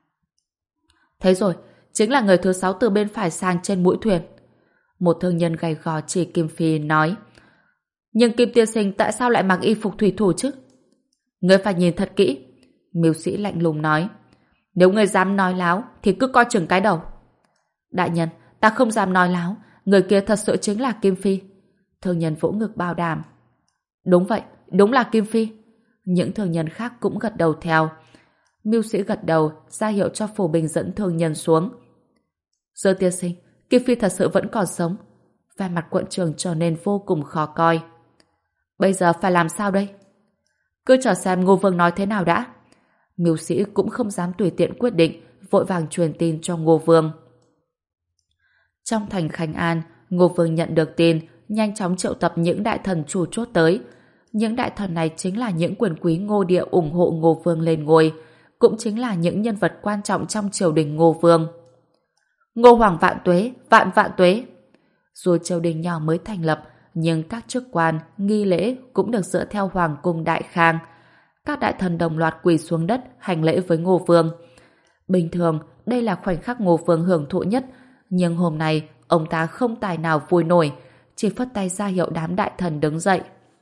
Thấy rồi, chính là người thứ sáu từ bên phải sang trên mũi thuyền. Một thương nhân gầy gò chỉ Kim Phi nói. Nhưng Kim tiên sinh tại sao lại mặc y phục thủy thủ chứ? Ngươi phải nhìn thật kỹ. Mưu sĩ lạnh lùng nói. Nếu ngươi dám nói láo thì cứ coi chừng cái đầu. Đại nhân, ta không dám nói láo, người kia thật sự chính là Kim Phi. Thương nhân vỗ ngực bảo đảm. Đúng vậy, đúng là Kim Phi. Những thương nhân khác cũng gật đầu theo. Mưu sĩ gật đầu ra hiệu cho Phổ Bình dẫn thương nhân xuống. Dư tiên sinh, Kim Phi thật sự vẫn còn sống. Vẻ mặt quận trưởng trở nên vô cùng khó coi. Bây giờ phải làm sao đây? Cứ chờ xem Ngô Vương nói thế nào đã. Mưu sĩ cũng không dám tùy tiện quyết định, vội vàng truyền tin cho Ngô Vương. Trong thành Khánh An, Ngô Vương nhận được tin, nhanh chóng triệu tập những đại thần chủ chốt tới. Những đại thần này chính là những quyền quý Ngô địa ủng hộ Ngô Vương lên ngôi, cũng chính là những nhân vật quan trọng trong triều đình Ngô Vương. Ngô Hoàng vạn tuế, vạn vạn tuế. Dù triều đình nhỏ mới thành lập, nhưng các chức quan, nghi lễ cũng được dựa theo Hoàng cung Đại Khang. Các đại thần đồng loạt quỳ xuống đất hành lễ với Ngô Vương. Bình thường, đây là khoảnh khắc Ngô Vương hưởng thụ nhất, nhưng hôm nay ông ta không tài nào vui nổi, chỉ phất tay ra hiệu đám đại thần đứng dậy.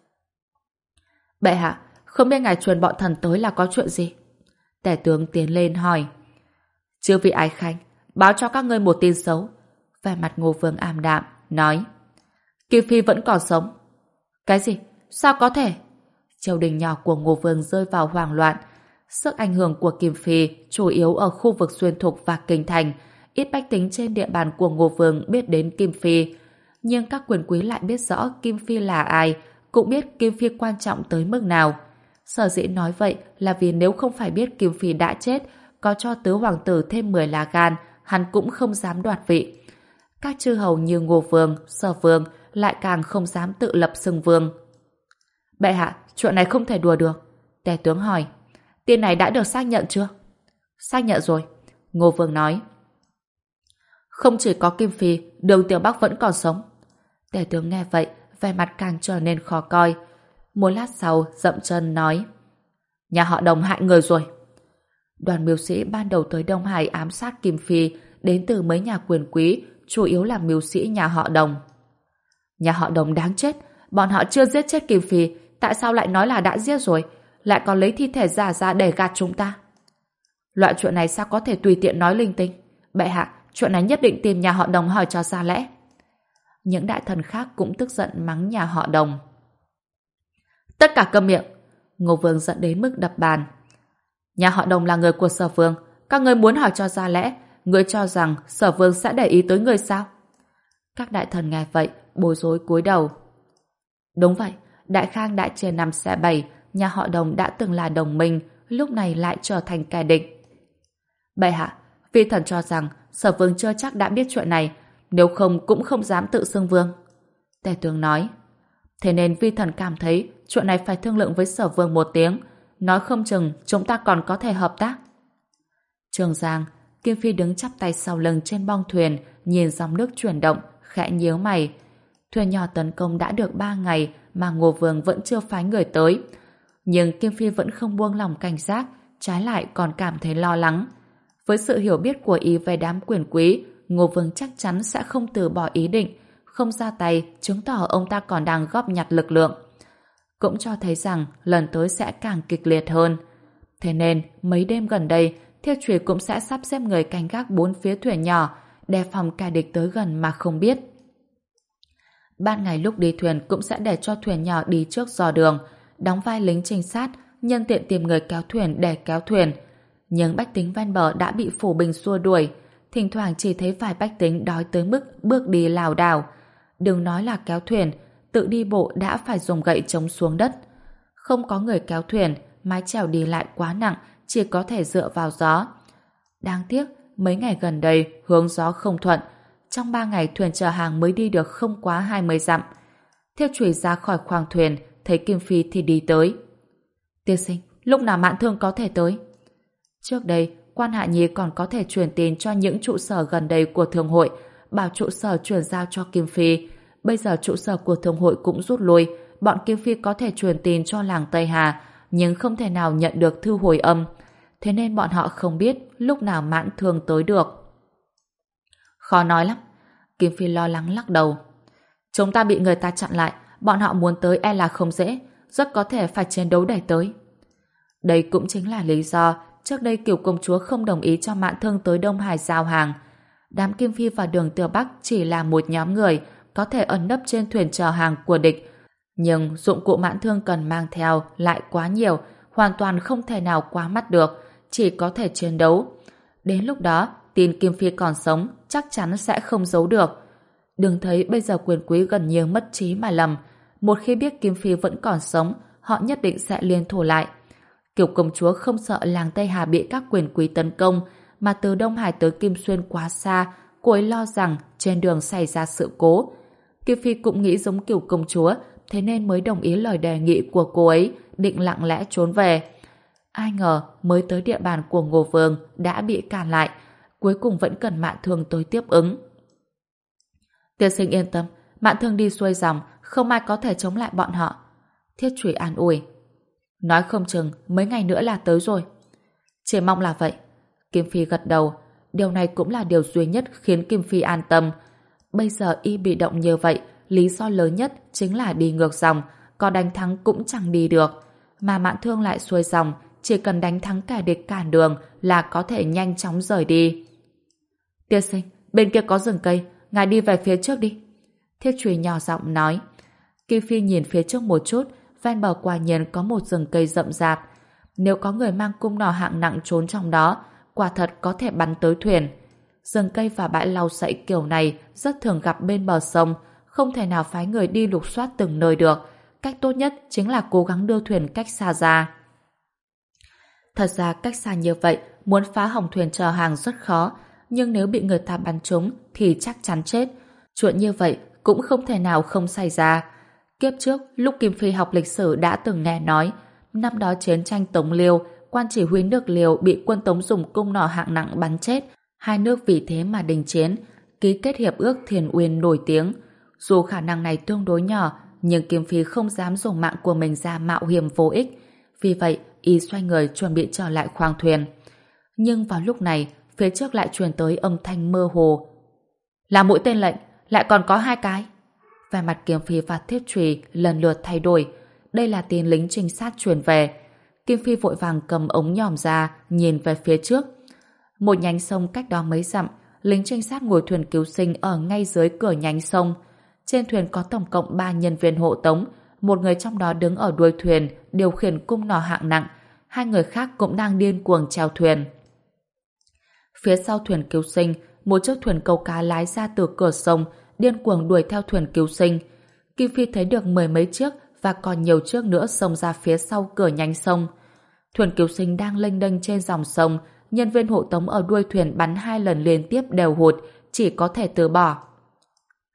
Bệ hạ, không biết ngài truyền bọn thần tới là có chuyện gì? Tể tướng tiến lên hỏi. Chư vị ái khanh, báo cho các ngươi một tin xấu. Vẻ mặt Ngô Vương ảm đạm, nói. Kim Phi vẫn còn sống. Cái gì? Sao có thể? Triều đình nhỏ của Ngô Vương rơi vào hoảng loạn. Sức ảnh hưởng của Kim Phi chủ yếu ở khu vực xuyên thục và kinh thành. Ít bách tính trên địa bàn của Ngô Vương biết đến Kim Phi. Nhưng các quyền quý lại biết rõ Kim Phi là ai, cũng biết Kim Phi quan trọng tới mức nào. Sở dĩ nói vậy là vì nếu không phải biết Kim Phi đã chết, có cho tứ hoàng tử thêm mười lá gan, hắn cũng không dám đoạt vị. Các chư hầu như Ngô Vương, Sở Vương lại càng không dám tự lập xưng vương. Bệ hạ, chuyện này không thể đùa được. Tề tướng hỏi. Tin này đã được xác nhận chưa? Xác nhận rồi. Ngô Vương nói. Không chỉ có Kim Phi, Đường Tiểu Bắc vẫn còn sống. Tề tướng nghe vậy, vẻ mặt càng trở nên khó coi. Một lát sau, dậm chân nói. Nhà họ Đồng hại người rồi. Đoàn mưu sĩ ban đầu tới Đông Hải ám sát Kim Phi đến từ mấy nhà quyền quý, chủ yếu là mưu sĩ nhà họ Đồng. Nhà họ Đồng đáng chết, bọn họ chưa giết chết Kim Phi, tại sao lại nói là đã giết rồi, lại còn lấy thi thể giả ra để gạt chúng ta? Loại chuyện này sao có thể tùy tiện nói linh tinh? Bệ hạ, chuyện này nhất định tìm nhà họ Đồng hỏi cho ra lẽ. Những đại thần khác cũng tức giận mắng nhà họ Đồng. Tất cả câm miệng. Ngô Vương giận đến mức đập bàn. Nhà họ Đồng là người của Sở Vương, các ngươi muốn hỏi cho ra lẽ, ngươi cho rằng Sở Vương sẽ để ý tới ngươi sao? Các đại thần nghe vậy, bối rối cúi đầu. Đúng vậy, Đại Khang đã chia năm xẻ bảy, nhà họ Đồng đã từng là đồng minh, lúc này lại trở thành kẻ địch. Bệ hạ, vi thần cho rằng Sở Vương chưa chắc đã biết chuyện này, nếu không cũng không dám tự xưng vương. Tề tướng nói, thế nên vi thần cảm thấy chuyện này phải thương lượng với Sở Vương một tiếng, nói không chừng chúng ta còn có thể hợp tác. Trường Giang, Kim Phi đứng chắp tay sau lưng trên bong thuyền, nhìn dòng nước chuyển động, khẽ nhíu mày. Thuyền nhỏ tấn công đã được ba ngày mà Ngô Vương vẫn chưa phái người tới. Nhưng Kim Phi vẫn không buông lòng cảnh giác, trái lại còn cảm thấy lo lắng. Với sự hiểu biết của y về đám quyền quý, Ngô Vương chắc chắn sẽ không từ bỏ ý định, không ra tay chứng tỏ ông ta còn đang góp nhặt lực lượng. Cũng cho thấy rằng lần tới sẽ càng kịch liệt hơn. Thế nên mấy đêm gần đây, Thiết Trùy cũng sẽ sắp xếp người canh gác bốn phía thuyền nhỏ, đề phòng kẻ địch tới gần mà không biết. Ban ngày lúc đi thuyền cũng sẽ để cho thuyền nhỏ đi trước dò đường, đóng vai lính trinh sát, nhân tiện tìm người kéo thuyền để kéo thuyền. Nhưng bách tính ven bờ đã bị phủ binh xua đuổi, thỉnh thoảng chỉ thấy vài bách tính đói tới mức bước đi lảo đảo. Đừng nói là kéo thuyền, tự đi bộ đã phải dùng gậy chống xuống đất. Không có người kéo thuyền, mái chèo đi lại quá nặng, chỉ có thể dựa vào gió. Đáng tiếc, mấy ngày gần đây hướng gió không thuận. Trong ba ngày thuyền chở hàng mới đi được không quá hai mươi dặm. Thiết Trùy ra khỏi khoang thuyền, thấy Kim Phi thì đi tới. Tiên sinh, lúc nào Mạn Thương có thể tới? Trước đây, quan Hạ Nhi còn có thể truyền tin cho những trụ sở gần đây của thương hội, bảo trụ sở chuyển giao cho Kim Phi. Bây giờ trụ sở của thương hội cũng rút lui, bọn Kim Phi có thể truyền tin cho làng Tây Hà, nhưng không thể nào nhận được thư hồi âm. Thế nên bọn họ không biết lúc nào Mãn Thương tới được. Khó nói lắm. Kim Phi lo lắng lắc đầu. Chúng ta bị người ta chặn lại, bọn họ muốn tới e là không dễ, rất có thể phải chiến đấu để tới. Đây cũng chính là lý do trước đây Kiều công chúa không đồng ý cho Mạn Thương tới Đông Hải giao hàng. Đám Kim Phi và Đường Tiêu Bắc chỉ là một nhóm người có thể ẩn nấp trên thuyền chở hàng của địch, nhưng dụng cụ Mạn Thương cần mang theo lại quá nhiều, hoàn toàn không thể nào quá mắt được, chỉ có thể chiến đấu. Đến lúc đó, tin Kim Phi còn sống chắc chắn sẽ không giấu được. Đừng thấy bây giờ quyền quý gần như mất trí mà lầm. Một khi biết Kim Phi vẫn còn sống, họ nhất định sẽ liên thủ lại. Kiều công chúa không sợ làng Tây Hà bị các quyền quý tấn công, mà từ Đông Hải tới Kim Xuyên quá xa, cô ấy lo rằng trên đường xảy ra sự cố. Kim Phi cũng nghĩ giống Kiều công chúa, thế nên mới đồng ý lời đề nghị của cô ấy, định lặng lẽ trốn về. Ai ngờ mới tới địa bàn của Ngô Vương đã bị cản lại, cuối cùng vẫn cần Mạn Thương tới tiếp ứng. Tiên sinh yên tâm, Mạn Thương đi xuôi dòng, không ai có thể chống lại bọn họ. Thiết Trùy an ủi. Nói không chừng mấy ngày nữa là tới rồi. Chỉ mong là vậy. Kim Phi gật đầu. Điều này cũng là điều duy nhất khiến Kim Phi an tâm. Bây giờ y bị động như vậy, lý do lớn nhất chính là đi ngược dòng, có đánh thắng cũng chẳng đi được. Mà Mạn Thương lại xuôi dòng, chỉ cần đánh thắng kẻ địch cản đường là có thể nhanh chóng rời đi. Tiên sinh, bên kia có rừng cây, ngài đi về phía trước đi. Thiết Trùy nhỏ giọng nói. Kim Phi nhìn phía trước một chút, ven bờ quả nhiên có một rừng cây rậm rạp. Nếu có người mang cung nỏ hạng nặng trốn trong đó, quả thật có thể bắn tới thuyền. Rừng cây và bãi lau sậy kiểu này rất thường gặp bên bờ sông, không thể nào phái người đi lục soát từng nơi được. Cách tốt nhất chính là cố gắng đưa thuyền cách xa ra. Thật ra cách xa như vậy, muốn phá hỏng thuyền chở hàng rất khó, nhưng nếu bị người ta bắn trúng thì chắc chắn chết. Chuyện như vậy cũng không thể nào không xảy ra. Kiếp trước, lúc Kim Phi học lịch sử đã từng nghe nói, năm đó chiến tranh Tống Liêu, quan chỉ huy nước Liêu bị quân Tống dùng cung nỏ hạng nặng bắn chết. Hai nước vì thế mà đình chiến, ký kết hiệp ước Thiền Uyên nổi tiếng. Dù khả năng này tương đối nhỏ, nhưng Kim Phi không dám dùng mạng của mình ra mạo hiểm vô ích. Vì vậy, y xoay người chuẩn bị trở lại khoang thuyền. Nhưng vào lúc này, phía trước lại truyền tới âm thanh mơ hồ. Là mũi tên lệnh, lại còn có hai cái. Vẻ mặt Kim Phi và Thiết Trùy lần lượt thay đổi. Đây là tin lính trinh sát truyền về. Kim Phi vội vàng cầm ống nhòm ra, nhìn về phía trước. Một nhánh sông cách đó mấy dặm, lính trinh sát ngồi thuyền cứu sinh ở ngay dưới cửa nhánh sông. Trên thuyền có tổng cộng ba nhân viên hộ tống, một người trong đó đứng ở đuôi thuyền điều khiển cung nỏ hạng nặng, hai người khác cũng đang điên cuồng chèo thuyền. Phía sau thuyền cứu sinh, một chiếc thuyền câu cá lái ra từ cửa sông, điên cuồng đuổi theo thuyền cứu sinh. Kim Phi thấy được mười mấy chiếc và còn nhiều chiếc nữa xông ra phía sau cửa nhánh sông. Thuyền cứu sinh đang lênh đênh trên dòng sông, nhân viên hộ tống ở đuôi thuyền bắn hai lần liên tiếp đều hụt, chỉ có thể từ bỏ.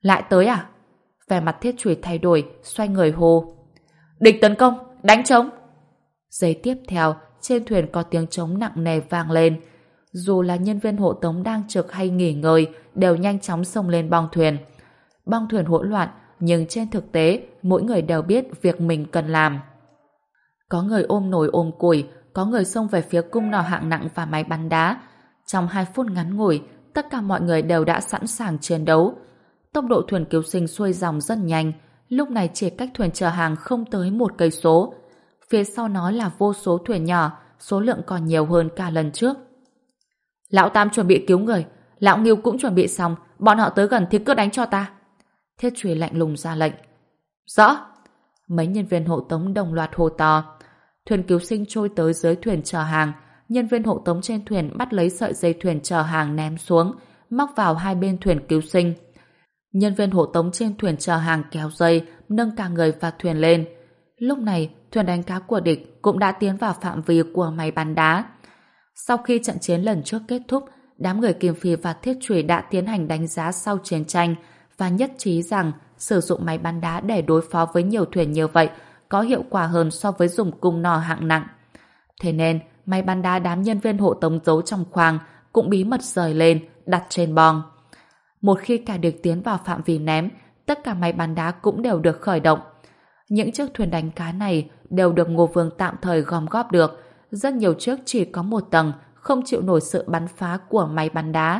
Lại tới à? Vẻ mặt Thiết Chùy thay đổi, xoay người hô. Địch tấn công, đánh trống. Giây tiếp theo, trên thuyền có tiếng trống nặng nề vang lên. Dù là nhân viên hộ tống đang trực hay nghỉ ngơi, đều nhanh chóng xông lên bong thuyền. Bong thuyền hỗn loạn, nhưng trên thực tế, mỗi người đều biết việc mình cần làm. Có người ôm nồi ôm củi, có người xông về phía cung nỏ hạng nặng và máy bắn đá. Trong hai phút ngắn ngủi, tất cả mọi người đều đã sẵn sàng chiến đấu. Tốc độ thuyền cứu sinh xuôi dòng rất nhanh, lúc này chỉ cách thuyền chở hàng không tới một cây số. Phía sau nó là vô số thuyền nhỏ, số lượng còn nhiều hơn cả lần trước. Lão Tam chuẩn bị cứu người, Lão Ngưu cũng chuẩn bị xong, bọn họ tới gần thì cứ đánh cho ta. Thiết Chùy lạnh lùng ra lệnh. Rõ. Mấy nhân viên hộ tống đồng loạt hô to. Thuyền cứu sinh trôi tới dưới thuyền chở hàng, nhân viên hộ tống trên thuyền bắt lấy sợi dây thuyền chở hàng ném xuống, móc vào hai bên thuyền cứu sinh. Nhân viên hộ tống trên thuyền chở hàng kéo dây, nâng cả người và thuyền lên. Lúc này, thuyền đánh cá của địch cũng đã tiến vào phạm vi của máy bắn đá. Sau khi trận chiến lần trước kết thúc, đám người Kim Phi và Thiết Chùy đã tiến hành đánh giá sau chiến tranh và nhất trí rằng sử dụng máy bắn đá để đối phó với nhiều thuyền như vậy có hiệu quả hơn so với dùng cung nỏ hạng nặng. Thế nên, máy bắn đá đám nhân viên hộ tống giấu trong khoang cũng bí mật rời lên, đặt trên bong. Một khi cả địch tiến vào phạm vi ném, tất cả máy bắn đá cũng đều được khởi động. Những chiếc thuyền đánh cá này đều được Ngô Vương tạm thời gom góp được. Rất nhiều chiếc chỉ có một tầng, không chịu nổi sự bắn phá của máy bắn đá.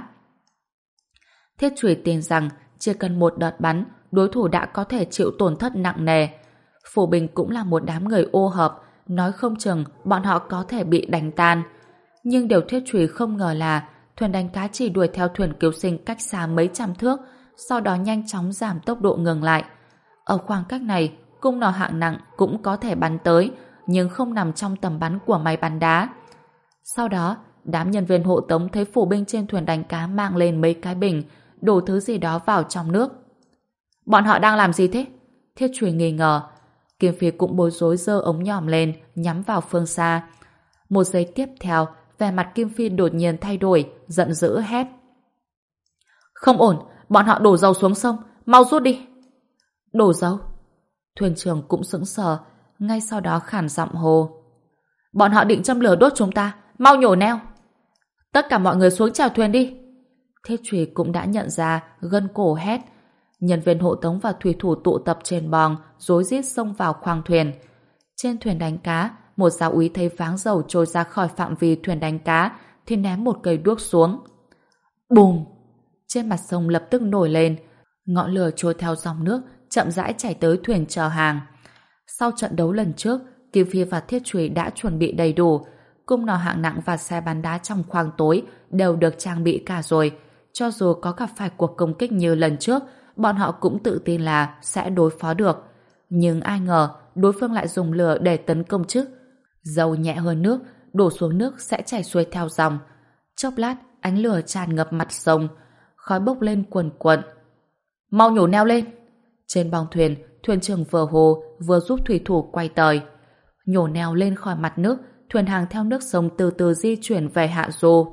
Thiết Chùy tin rằng chỉ cần một đợt bắn, đối thủ đã có thể chịu tổn thất nặng nề. Phủ Bình cũng là một đám người ô hợp, nói không chừng bọn họ có thể bị đánh tan. Nhưng điều Thiết Chùy không ngờ là thuyền đánh cá chỉ đuổi theo thuyền cứu sinh cách xa mấy trăm thước, sau đó nhanh chóng giảm tốc độ ngừng lại. Ở khoảng cách này, cung nỏ hạng nặng cũng có thể bắn tới, nhưng không nằm trong tầm bắn của máy bắn đá. Sau đó, đám nhân viên hộ tống thấy phủ binh trên thuyền đánh cá mang lên mấy cái bình, đổ thứ gì đó vào trong nước. Bọn họ đang làm gì thế? Thiết Chùy nghi ngờ. Kim Phi cũng bối rối giơ ống nhòm lên, nhắm vào phương xa. Một giây tiếp theo, vẻ mặt Kim Phi đột nhiên thay đổi, giận dữ hét. Không ổn, bọn họ đổ dầu xuống sông, mau rút đi. Đổ dầu? Thuyền trưởng cũng sững sờ, ngay sau đó khản giọng hô. Bọn họ định châm lửa đốt chúng ta, mau nhổ neo. Tất cả mọi người xuống chèo thuyền đi. Thiết Chùy cũng đã nhận ra, gân cổ hét. Nhân viên hộ tống và thủy thủ tụ tập trên bong, rối rít xông vào khoang thuyền. Trên thuyền đánh cá, một giáo úy thấy váng dầu trôi ra khỏi phạm vi thuyền đánh cá, thì ném một cây đuốc xuống. Bùm! Trên mặt sông lập tức nổi lên, ngọn lửa trôi theo dòng nước, chậm rãi chảy tới thuyền chở hàng. Sau trận đấu lần trước, Kim Phi và Thiết Chùy đã chuẩn bị đầy đủ, cung nỏ hạng nặng và xe bắn đá trong khoang tối đều được trang bị cả rồi. Cho dù có gặp phải cuộc công kích như lần trước, bọn họ cũng tự tin là sẽ đối phó được. Nhưng ai ngờ, đối phương lại dùng lửa để tấn công chứ. Dầu nhẹ hơn nước, đổ xuống nước sẽ chảy xuôi theo dòng. Chốc lát, ánh lửa tràn ngập mặt sông, khói bốc lên cuồn cuộn. Mau nhổ neo lên! Trên bong thuyền, thuyền trưởng vừa hồ vừa giúp thủy thủ quay tời. Nhổ neo lên khỏi mặt nước, thuyền hàng theo nước sông từ từ di chuyển về hạ du.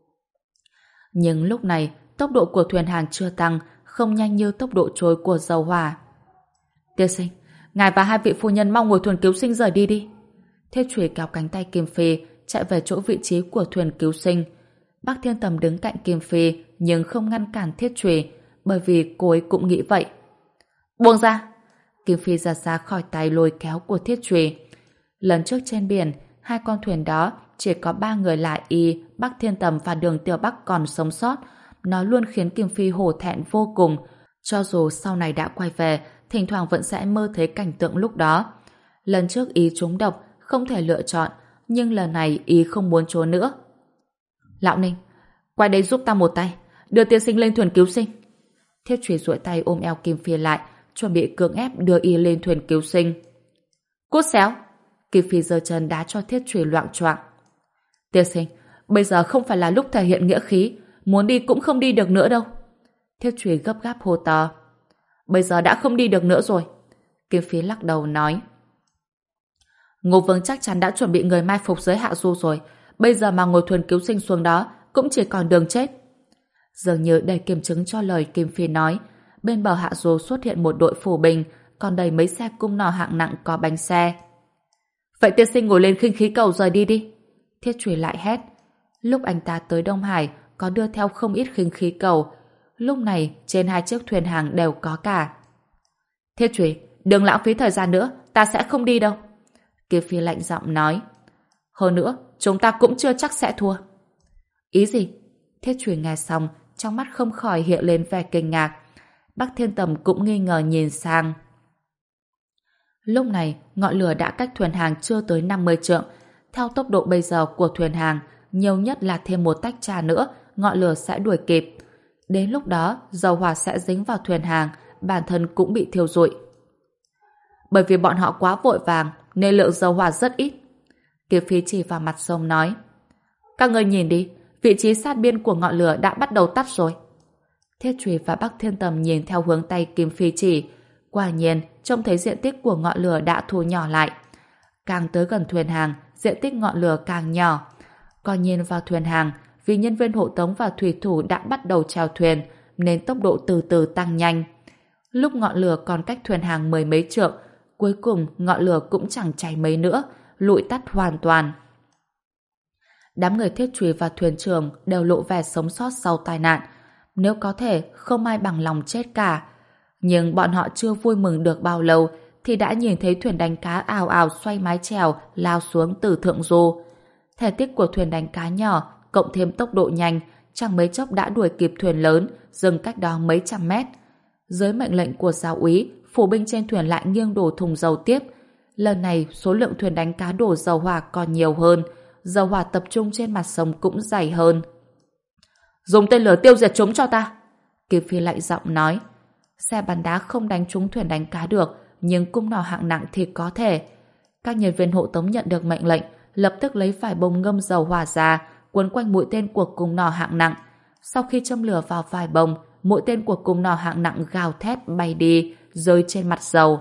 Nhưng lúc này, tốc độ của thuyền hàng chưa tăng, không nhanh như tốc độ trôi của dầu hỏa. Tiên sinh, ngài và hai vị phu nhân mau ngồi thuyền cứu sinh rời đi đi. Thiết Chùy kéo cánh tay Kim Phi, chạy về chỗ vị trí của thuyền cứu sinh. Bác Thiên Tầm đứng cạnh Kim Phi, nhưng không ngăn cản Thiết Chùy, bởi vì cô ấy cũng nghĩ vậy. Buông ra! Kim Phi giật ra khỏi tay lôi kéo của Thiết Chùy. Lần trước trên biển, hai con thuyền đó chỉ có ba người là y, Bác Thiên Tầm và Đường Tiểu Bắc còn sống sót. Nó luôn khiến Kim Phi hổ thẹn vô cùng. Cho dù sau này đã quay về, thỉnh thoảng vẫn sẽ mơ thấy cảnh tượng lúc đó. Lần trước y trúng độc, không thể lựa chọn, nhưng lần này y không muốn trốn nữa. Lão Ninh, quay đây giúp ta một tay, đưa tiên sinh lên thuyền cứu sinh. Thiết Chùy duỗi tay ôm eo Kim Phi lại, chuẩn bị cưỡng ép đưa y lên thuyền cứu sinh. Cút xéo! Kim Phi giơ chân đá cho Thiết Chùy loạng choạng. Tiên sinh, bây giờ không phải là lúc thể hiện nghĩa khí, muốn đi cũng không đi được nữa đâu. Thiết Chùy gấp gáp hô to. Bây giờ đã không đi được nữa rồi. Kim Phi lắc đầu nói. Ngô Vương chắc chắn đã chuẩn bị người mai phục dưới hạ du rồi. Bây giờ mà ngồi thuyền cứu sinh xuống đó cũng chỉ còn đường chết. Dường như để kiểm chứng cho lời Kim Phi nói, bên bờ hạ du xuất hiện một đội phủ binh, còn đầy mấy xe cung nỏ hạng nặng có bánh xe. Vậy tiên sinh ngồi lên khinh khí cầu rời đi đi. Thiết Trùy lại hét. Lúc anh ta tới Đông Hải, có đưa theo không ít khinh khí cầu. Lúc này, trên hai chiếc thuyền hàng đều có cả. Thiết Trùy, đừng lãng phí thời gian nữa, ta sẽ không đi đâu. Kiều Phi lạnh giọng nói. Hơn nữa, chúng ta cũng chưa chắc sẽ thua. Ý gì? Thiết Trùy nghe xong, trong mắt không khỏi hiện lên vẻ kinh ngạc. Bắc Thiên Tầm cũng nghi ngờ nhìn sang. Lúc này, ngọn lửa đã cách thuyền hàng chưa tới năm mươi trượng. Theo tốc độ bây giờ của thuyền hàng, nhiều nhất là thêm một tách trà nữa, ngọn lửa sẽ đuổi kịp. Đến lúc đó, dầu hỏa sẽ dính vào thuyền hàng, bản thân cũng bị thiêu rụi. Bởi vì bọn họ quá vội vàng, nên lượng dầu hỏa rất ít. Kiều Phi chỉ vào mặt sông nói. Các người nhìn đi, vị trí sát biên của ngọn lửa đã bắt đầu tắt rồi. Thiết Trùy và Bắc Thiên Tầm nhìn theo hướng tay Kim Phi chỉ. Quả nhiên, trông thấy diện tích của ngọn lửa đã thu nhỏ lại. Càng tới gần thuyền hàng, diện tích ngọn lửa càng nhỏ. Coi nhìn vào thuyền hàng, vì nhân viên hộ tống và thủy thủ đã bắt đầu chèo thuyền, nên tốc độ từ từ tăng nhanh. Lúc ngọn lửa còn cách thuyền hàng mười mấy trượng, cuối cùng ngọn lửa cũng chẳng cháy mấy nữa, lụi tắt hoàn toàn. Đám người Thiết Trùy và thuyền trưởng đều lộ vẻ sống sót sau tai nạn. Nếu có thể, không ai bằng lòng chết cả. Nhưng bọn họ chưa vui mừng được bao lâu thì đã nhìn thấy thuyền đánh cá ào ào xoay mái chèo lao xuống từ thượng du. Thể tích của thuyền đánh cá nhỏ cộng thêm tốc độ nhanh, chẳng mấy chốc đã đuổi kịp thuyền lớn, dừng cách đó mấy trăm mét. Dưới mệnh lệnh của giáo úy, phủ binh trên thuyền lại nghiêng đổ thùng dầu tiếp. Lần này số lượng thuyền đánh cá đổ dầu hỏa còn nhiều hơn, dầu hỏa tập trung trên mặt sông cũng dày hơn. Dùng tên lửa tiêu diệt chúng cho ta. Kiều Phi lạnh giọng nói. Xe bắn đá không đánh trúng thuyền đánh cá được, nhưng cung nỏ hạng nặng thì có thể. Các nhân viên hộ tống nhận được mệnh lệnh, lập tức lấy vải bông ngâm dầu hỏa ra, quấn quanh mũi tên của cung nỏ hạng nặng. Sau khi châm lửa vào vải bông, mũi tên của cung nỏ hạng nặng gào thét bay đi, rơi trên mặt dầu.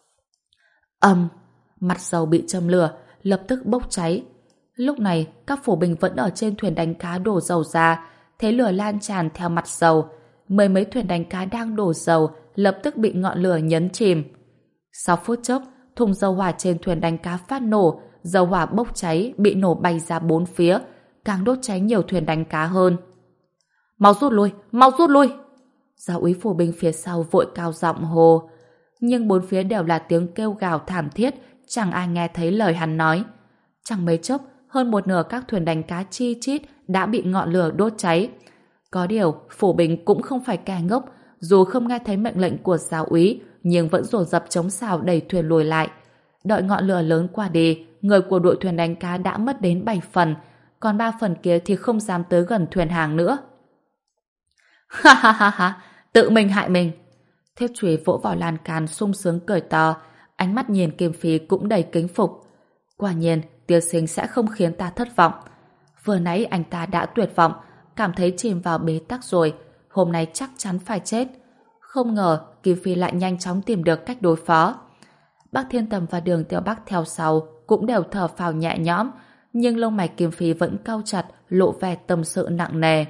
Ầm, mặt dầu bị châm lửa, lập tức bốc cháy. Lúc này, các phủ binh vẫn ở trên thuyền đánh cá đổ dầu ra, thấy lửa lan tràn theo mặt dầu. Mười mấy thuyền đánh cá đang đổ dầu, lập tức bị ngọn lửa nhấn chìm. Sau phút chốc, thùng dầu hỏa trên thuyền đánh cá phát nổ, dầu hỏa bốc cháy, bị nổ bay ra bốn phía, càng đốt cháy nhiều thuyền đánh cá hơn. Mau rút lui, mau rút lui! Giáo úy phủ binh phía sau vội cao giọng hô. Nhưng bốn phía đều là tiếng kêu gào thảm thiết, chẳng ai nghe thấy lời hắn nói. Chẳng mấy chốc, hơn một nửa các thuyền đánh cá chi chít đã bị ngọn lửa đốt cháy. Có điều, phủ binh cũng không phải kẻ ngốc, dù không nghe thấy mệnh lệnh của giáo úy, nhưng vẫn dồn dập chống xào đẩy thuyền lùi lại. Đợi ngọn lửa lớn qua đi, người của đội thuyền đánh cá đã mất đến bảy phần, còn ba phần kia thì không dám tới gần thuyền hàng nữa. Ha ha ha ha, tự mình hại mình. Thiết Trùy vỗ vào lan can sung sướng cười to, ánh mắt nhìn Kim Phi cũng đầy kính phục. Quả nhiên, Tiêu Sinh sẽ không khiến ta thất vọng. Vừa nãy anh ta đã tuyệt vọng, cảm thấy chìm vào bế tắc rồi, hôm nay chắc chắn phải chết. Không ngờ Kim Phi lại nhanh chóng tìm được cách đối phó. Bắc Thiên Tầm và Đường Tiểu Bắc theo sau cũng đều thở phào nhẹ nhõm, nhưng lông mày Kim Phi vẫn cau chặt, lộ vẻ tâm sự nặng nề.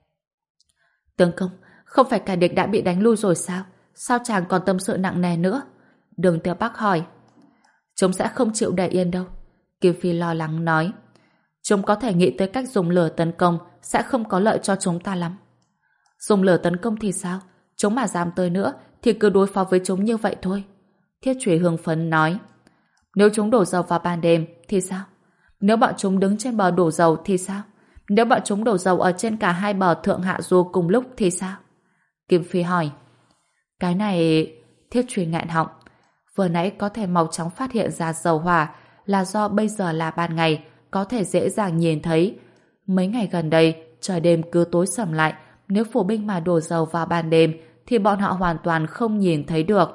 Tướng công, không phải cả địch đã bị đánh lui rồi sao? Sao chàng còn tâm sự nặng nề nữa? Đường Tiểu Bắc hỏi. Chúng sẽ không chịu để yên đâu. Kim Phi lo lắng nói. Chúng có thể nghĩ tới cách dùng lửa tấn công sẽ không có lợi cho chúng ta lắm. Dùng lửa tấn công thì sao? Chúng mà dám tới nữa thì cứ đối phó với chúng như vậy thôi. Thiết Trùy hưng phấn nói. Nếu chúng đổ dầu vào ban đêm thì sao? Nếu bọn chúng đứng trên bờ đổ dầu thì sao? Nếu bọn chúng đổ dầu ở trên cả hai bờ thượng hạ du cùng lúc thì sao? Kim Phi hỏi. Cái này... Thiết Trùy nghẹn họng. Vừa nãy có thể mau chóng phát hiện ra dầu hỏa là do bây giờ là ban ngày, có thể dễ dàng nhìn thấy. Mấy ngày gần đây, trời đêm cứ tối sầm lại, nếu phủ binh mà đổ dầu vào ban đêm thì bọn họ hoàn toàn không nhìn thấy được.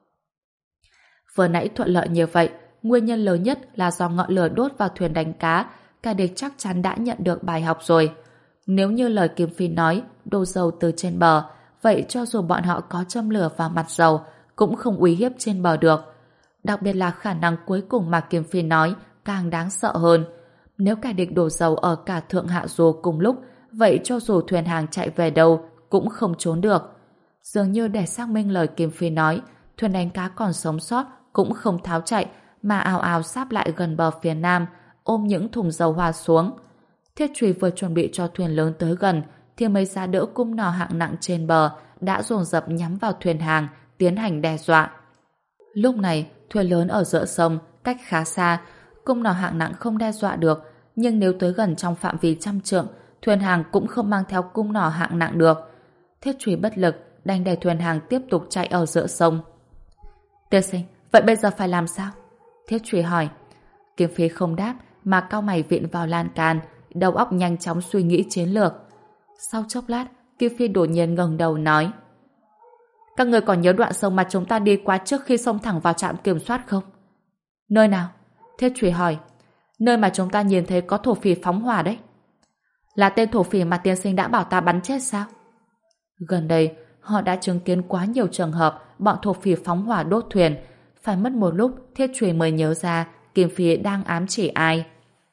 Vừa nãy thuận lợi như vậy, nguyên nhân lớn nhất là do ngọn lửa đốt vào thuyền đánh cá, cả địch chắc chắn đã nhận được bài học rồi. Nếu như lời Kim Phi nói, đổ dầu từ trên bờ, vậy cho dù bọn họ có châm lửa vào mặt dầu, cũng không uy hiếp trên bờ được. Đặc biệt là khả năng cuối cùng mà Kim Phi nói càng đáng sợ hơn. Nếu kẻ địch đổ dầu ở cả thượng hạ du cùng lúc, vậy cho dù thuyền hàng chạy về đâu cũng không trốn được. Dường như để xác minh lời Kim Phi nói, thuyền đánh cá còn sống sót cũng không tháo chạy mà ào ào sáp lại gần bờ phía nam, ôm những thùng dầu hỏa xuống. Thiết Trùy vừa chuẩn bị cho thuyền lớn tới gần thì mấy giá đỡ cung nỏ hạng nặng trên bờ đã dồn dập nhắm vào thuyền hàng, tiến hành đe dọa. Lúc này, thuyền lớn ở giữa sông, cách khá xa, cung nỏ hạng nặng không đe dọa được, nhưng nếu tới gần trong phạm vi trăm trượng, thuyền hàng cũng không mang theo cung nỏ hạng nặng được. Thiết Trùy bất lực, đành để thuyền hàng tiếp tục chạy ở giữa sông. Tiên sinh, vậy bây giờ phải làm sao? Thiết Trùy hỏi. Kim Phi không đáp, mà cau mày vịn vào lan can, đầu óc nhanh chóng suy nghĩ chiến lược. Sau chốc lát, Kim Phi đột nhiên ngẩng đầu nói: Các người còn nhớ đoạn sông mà chúng ta đi qua trước khi xông thẳng vào trạm kiểm soát không? Nơi nào? Thiết Trùy hỏi. Nơi mà chúng ta nhìn thấy có thổ phỉ phóng hỏa đấy. Là tên thổ phỉ mà tiên sinh đã bảo ta bắn chết sao? Gần đây, họ đã chứng kiến quá nhiều trường hợp bọn thổ phỉ phóng hỏa đốt thuyền. Phải mất một lúc, Thiết Trùy mới nhớ ra Kim Phi đang ám chỉ ai.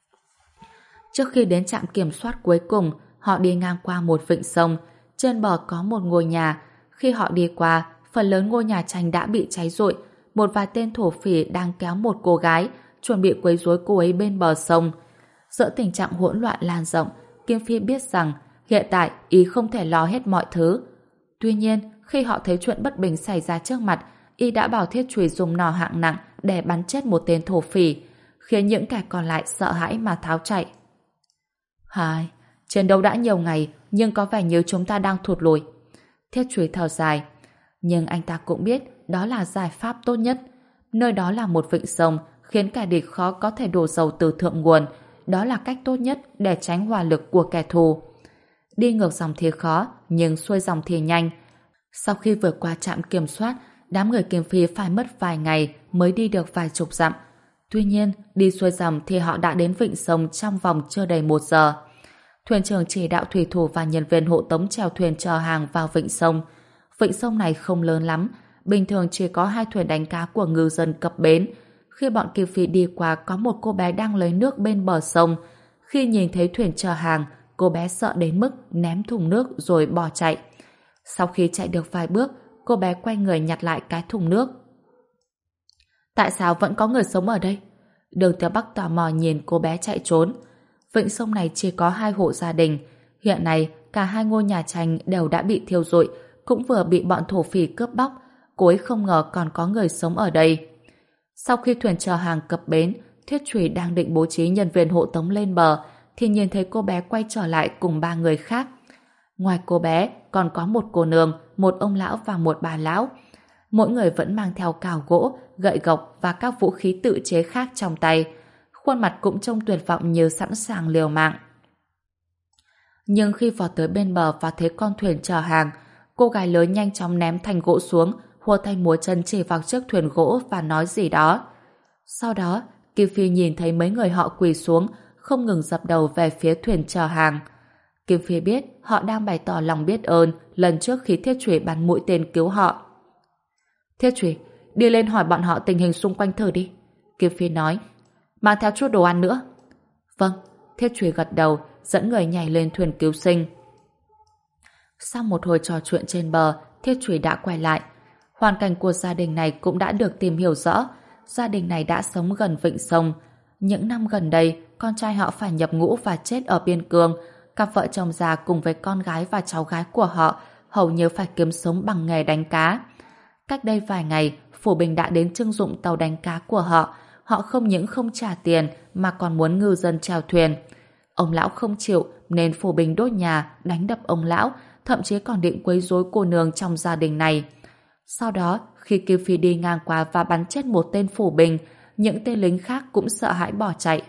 Trước khi đến trạm kiểm soát cuối cùng, họ đi ngang qua một vịnh sông. Trên bờ có một ngôi nhà. Khi họ đi qua, phần lớn ngôi nhà tranh đã bị cháy rụi. Một vài tên thổ phỉ đang kéo một cô gái, chuẩn bị quấy rối cô ấy bên bờ sông. Giữa tình trạng hỗn loạn lan rộng, Kim Phi biết rằng hiện tại y không thể lo hết mọi thứ. Tuy nhiên, khi họ thấy chuyện bất bình xảy ra trước mặt, y đã bảo Thiết Trùy dùng nỏ hạng nặng để bắn chết một tên thổ phỉ, khiến những kẻ còn lại sợ hãi mà tháo chạy. Hai, chiến đấu đã nhiều ngày, nhưng có vẻ như chúng ta đang thụt lùi. Thiết Trùy thở dài, nhưng anh ta cũng biết đó là giải pháp tốt nhất. Nơi đó là một vịnh sông, khiến kẻ địch khó có thể đổ dầu từ thượng nguồn. Đó là cách tốt nhất để tránh hỏa lực của kẻ thù. Đi ngược dòng thì khó, nhưng xuôi dòng thì nhanh. Sau khi vượt qua trạm kiểm soát, đám người Kim Phi phải mất vài ngày mới đi được vài chục dặm. Tuy nhiên, đi xuôi dòng thì họ đã đến vịnh sông trong vòng chưa đầy một giờ. Thuyền trưởng chỉ đạo thủy thủ và nhân viên hộ tống chèo thuyền chở hàng vào vịnh sông. Vịnh sông này không lớn lắm, bình thường chỉ có hai thuyền đánh cá của ngư dân cập bến. Khi bọn Kim Phi đi qua, có một cô bé đang lấy nước bên bờ sông. Khi nhìn thấy thuyền chở hàng, cô bé sợ đến mức ném thùng nước rồi bỏ chạy. Sau khi chạy được vài bước, cô bé quay người nhặt lại cái thùng nước. Tại sao vẫn có người sống ở đây? Đường Tiểu Bắc tò mò nhìn cô bé chạy trốn. Vịnh sông này chỉ có hai hộ gia đình. Hiện nay, cả hai ngôi nhà tranh đều đã bị thiêu rụi, cũng vừa bị bọn thổ phỉ cướp bóc. Cô ấy không ngờ còn có người sống ở đây. Sau khi thuyền chở hàng cập bến, Thiết Trùy đang định bố trí nhân viên hộ tống lên bờ, thì nhìn thấy cô bé quay trở lại cùng ba người khác. Ngoài cô bé, còn có một cô nương, một ông lão và một bà lão. Mỗi người vẫn mang theo cào gỗ, gậy gộc và các vũ khí tự chế khác trong tay. Khuôn mặt cũng trông tuyệt vọng như sẵn sàng liều mạng. Nhưng khi vào tới bên bờ và thấy con thuyền chở hàng, cô gái lớn nhanh chóng ném thanh gỗ xuống, hùa tay múa chân chỉ vào chiếc thuyền gỗ và nói gì đó. Sau đó, Kim Phi nhìn thấy mấy người họ quỳ xuống, không ngừng dập đầu về phía thuyền chở hàng. Kim Phi biết họ đang bày tỏ lòng biết ơn lần trước khi Thiết Trùy bắn mũi tên cứu họ. Thiết Trùy, đi lên hỏi bọn họ tình hình xung quanh thử đi. Kim Phi nói, mang theo chút đồ ăn nữa. Vâng, Thiết Trùy gật đầu, dẫn người nhảy lên thuyền cứu sinh. Sau một hồi trò chuyện trên bờ, Thiết Trùy đã quay lại. Hoàn cảnh của gia đình này cũng đã được tìm hiểu rõ. Gia đình này đã sống gần vịnh sông. Những năm gần đây, con trai họ phải nhập ngũ và chết ở biên cương. Cặp vợ chồng già cùng với con gái và cháu gái của họ hầu như phải kiếm sống bằng nghề đánh cá. Cách đây vài ngày, Phủ Bình đã đến trưng dụng tàu đánh cá của họ. Họ không những không trả tiền mà còn muốn ngư dân chèo thuyền. Ông lão không chịu nên Phủ Bình đốt nhà, đánh đập ông lão, thậm chí còn định quấy rối cô nương trong gia đình này. Sau đó, khi Kim Phi đi ngang qua và bắn chết một tên Phủ Bình, những tên lính khác cũng sợ hãi bỏ chạy.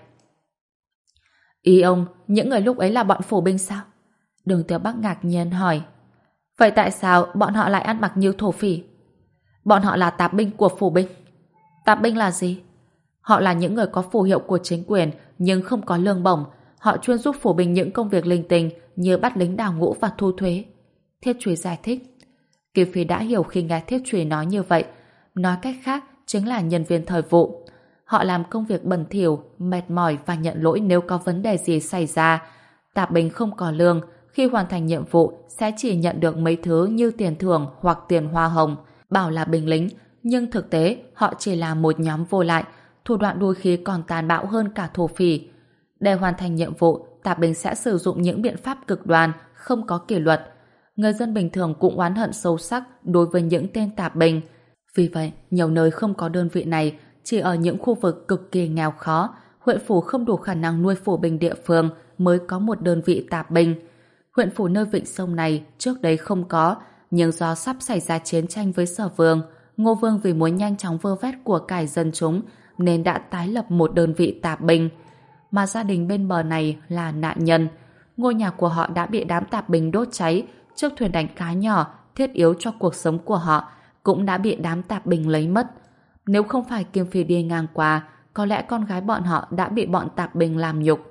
Ý ông, những người lúc ấy là bọn Phủ Binh sao? Đường Tiểu Bắc ngạc nhiên hỏi. Vậy tại sao bọn họ lại ăn mặc như thổ phỉ? Bọn họ là tạp binh của Phủ Binh. Tạp binh là gì? Họ là những người có phù hiệu của chính quyền nhưng không có lương bổng. Họ chuyên giúp Phủ Binh những công việc linh tinh như bắt lính đào ngũ và thu thuế. Thiết Trùy giải thích. Kim Phi đã hiểu khi nghe Thiết Trùy nói như vậy. Nói cách khác chính là nhân viên thời vụ. Họ làm công việc bẩn thỉu, mệt mỏi và nhận lỗi nếu có vấn đề gì xảy ra. Tạp binh không có lương, khi hoàn thành nhiệm vụ sẽ chỉ nhận được mấy thứ như tiền thưởng hoặc tiền hoa hồng, bảo là binh lính, nhưng thực tế họ chỉ là một nhóm vô lại, thủ đoạn đôi khi còn tàn bạo hơn cả thổ phỉ. Để hoàn thành nhiệm vụ, tạp binh sẽ sử dụng những biện pháp cực đoan, không có kỷ luật. Người dân bình thường cũng oán hận sâu sắc đối với những tên tạp binh. Vì vậy, nhiều nơi không có đơn vị này, chỉ ở những khu vực cực kỳ nghèo khó, huyện phủ không đủ khả năng nuôi phủ binh địa phương mới có một đơn vị tạp binh. Huyện phủ nơi vịnh sông này trước đây không có, nhưng do sắp xảy ra chiến tranh với Sở Vương, Ngô Vương vì muốn nhanh chóng vơ vét của cải dân chúng nên đã tái lập một đơn vị tạp binh. Mà gia đình bên bờ này là nạn nhân. Ngôi nhà của họ đã bị đám tạp binh đốt cháy, chiếc thuyền đánh cá nhỏ thiết yếu cho cuộc sống của họ cũng đã bị đám tạp binh lấy mất. Nếu không phải Kim Phi đi ngang qua, có lẽ con gái bọn họ đã bị bọn tạp binh làm nhục.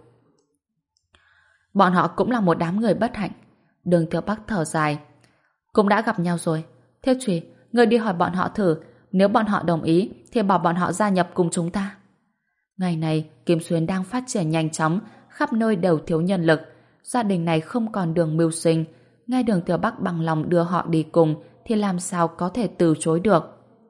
Bọn họ cũng là một đám người bất hạnh. Đường Tiểu Bắc thở dài. Cũng đã gặp nhau rồi. Thiếp Trùy, người đi hỏi bọn họ thử, nếu bọn họ đồng ý thì bảo bọn họ gia nhập cùng chúng ta. Ngày này, Kim Xuyên đang phát triển nhanh chóng, khắp nơi đều thiếu nhân lực. Gia đình này không còn đường mưu sinh. Nghe Đường Tiểu Bắc bằng lòng đưa họ đi cùng thì làm sao có thể từ chối được.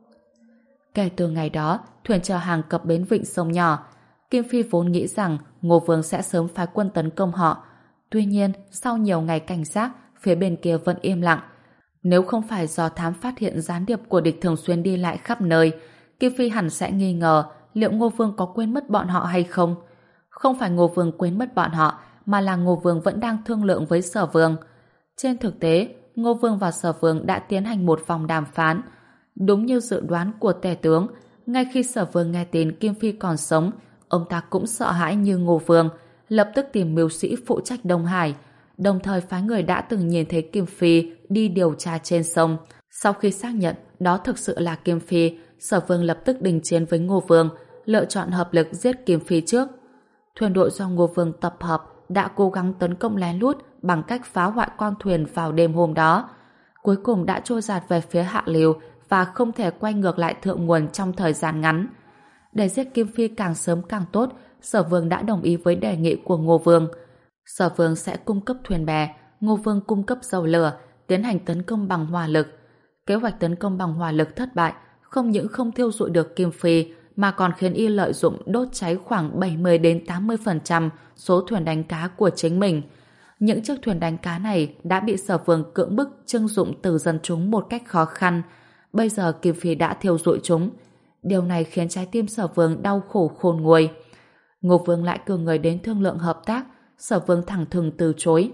Kể từ ngày đó, thuyền chở hàng cập bến vịnh sông nhỏ. Kim Phi vốn nghĩ rằng Ngô Vương sẽ sớm phái quân tấn công họ. Tuy nhiên, sau nhiều ngày cảnh giác, phía bên kia vẫn im lặng. Nếu không phải do thám phát hiện gián điệp của địch thường xuyên đi lại khắp nơi, Kim Phi hẳn sẽ nghi ngờ liệu Ngô Vương có quên mất bọn họ hay không. Không phải Ngô Vương quên mất bọn họ, mà là Ngô Vương vẫn đang thương lượng với Sở Vương. Trên thực tế, Ngô Vương và Sở Vương đã tiến hành một vòng đàm phán. Đúng như dự đoán của tể tướng, ngay khi Sở Vương nghe tin Kim Phi còn sống, ông ta cũng sợ hãi như Ngô Vương, lập tức tìm mưu sĩ phụ trách Đông Hải, đồng thời phái người đã từng nhìn thấy Kim Phi đi điều tra trên sông. Sau khi xác nhận đó thực sự là Kim Phi, Sở Vương lập tức đình chiến với Ngô Vương, lựa chọn hợp lực giết Kim Phi trước. Thuyền đội do Ngô Vương tập hợp đã cố gắng tấn công lén lút bằng cách phá hoại con thuyền vào đêm hôm đó. Cuối cùng đã trôi dạt về phía hạ lưu và không thể quay ngược lại thượng nguồn trong thời gian ngắn. Để giết Kim Phi càng sớm càng tốt, Sở Vương đã đồng ý với đề nghị của Ngô Vương. Sở Vương sẽ cung cấp thuyền bè, Ngô Vương cung cấp dầu lửa, tiến hành tấn công bằng hỏa lực. Kế hoạch tấn công bằng hỏa lực thất bại, không những không thiêu rụi được Kim Phi, mà còn khiến y lợi dụng đốt cháy khoảng bảy mươi đến tám mươi phần trăm số thuyền đánh cá của chính mình. Những chiếc thuyền đánh cá này đã bị Sở Vương cưỡng bức trưng dụng từ dân chúng một cách khó khăn. Bây giờ Kim Phi đã thiêu rụi chúng. Điều này khiến trái tim Sở Vương đau khổ khôn nguôi. Ngô Vương lại cử người đến thương lượng hợp tác, Sở Vương thẳng thừng từ chối.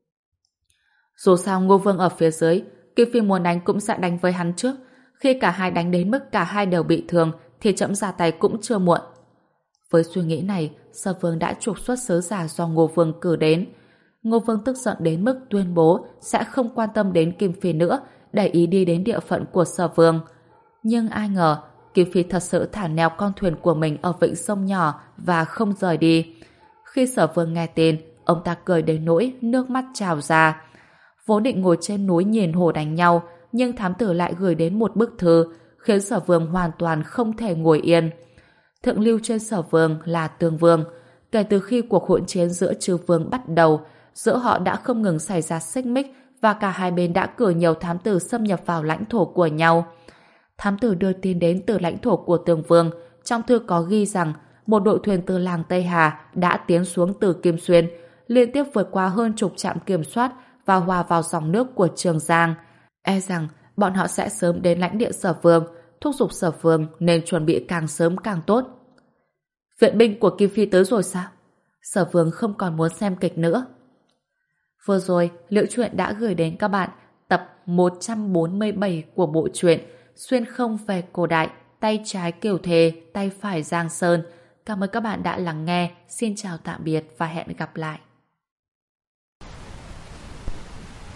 Dù sao Ngô Vương ở phía dưới, Kim Phi muốn đánh cũng sẽ đánh với hắn trước. Khi cả hai đánh đến mức cả hai đều bị thương thì chậm ra tay cũng chưa muộn. Với suy nghĩ này, Sở Vương đã trục xuất sứ giả do Ngô Vương cử đến. Ngô Vương tức giận đến mức tuyên bố sẽ không quan tâm đến Kim Phi nữa, để ý đi đến địa phận của Sở Vương. Nhưng ai ngờ Kim Phi thật sự thả neo con thuyền của mình ở vịnh sông nhỏ và không rời đi. Khi Sở Vương nghe tin, ông ta cười đến nỗi nước mắt trào ra. Vốn định ngồi trên núi nhìn hồ đánh nhau, nhưng thám tử lại gửi đến một bức thư khiến Sở Vương hoàn toàn không thể ngồi yên. Thượng lưu trên Sở Vương là Tương Vương. Kể từ khi cuộc hỗn chiến giữa chư vương bắt đầu, giữa họ đã không ngừng xảy ra xích mích và cả hai bên đã cử nhiều thám tử xâm nhập vào lãnh thổ của nhau. Thám tử đưa tin đến từ lãnh thổ của Tương Vương. Trong thư có ghi rằng một đội thuyền từ làng Tây Hà đã tiến xuống từ Kim Xuyên, liên tiếp vượt qua hơn chục trạm kiểm soát và hòa vào dòng nước của Trường Giang. E rằng bọn họ sẽ sớm đến lãnh địa Sở Vương, thúc giục Sở Vương nên chuẩn bị càng sớm càng tốt. Viện binh của Kim Phi tới rồi sao? Sở Vương không còn muốn xem kịch nữa. Vừa rồi, Liễu Chuyện đã gửi đến các bạn tập một trăm bốn mươi bảy của bộ truyện Xuyên không về cổ đại, tay trái Kiều Thề, tay phải Giang Sơn. Cảm ơn các bạn đã lắng nghe. Xin chào tạm biệt và hẹn gặp lại.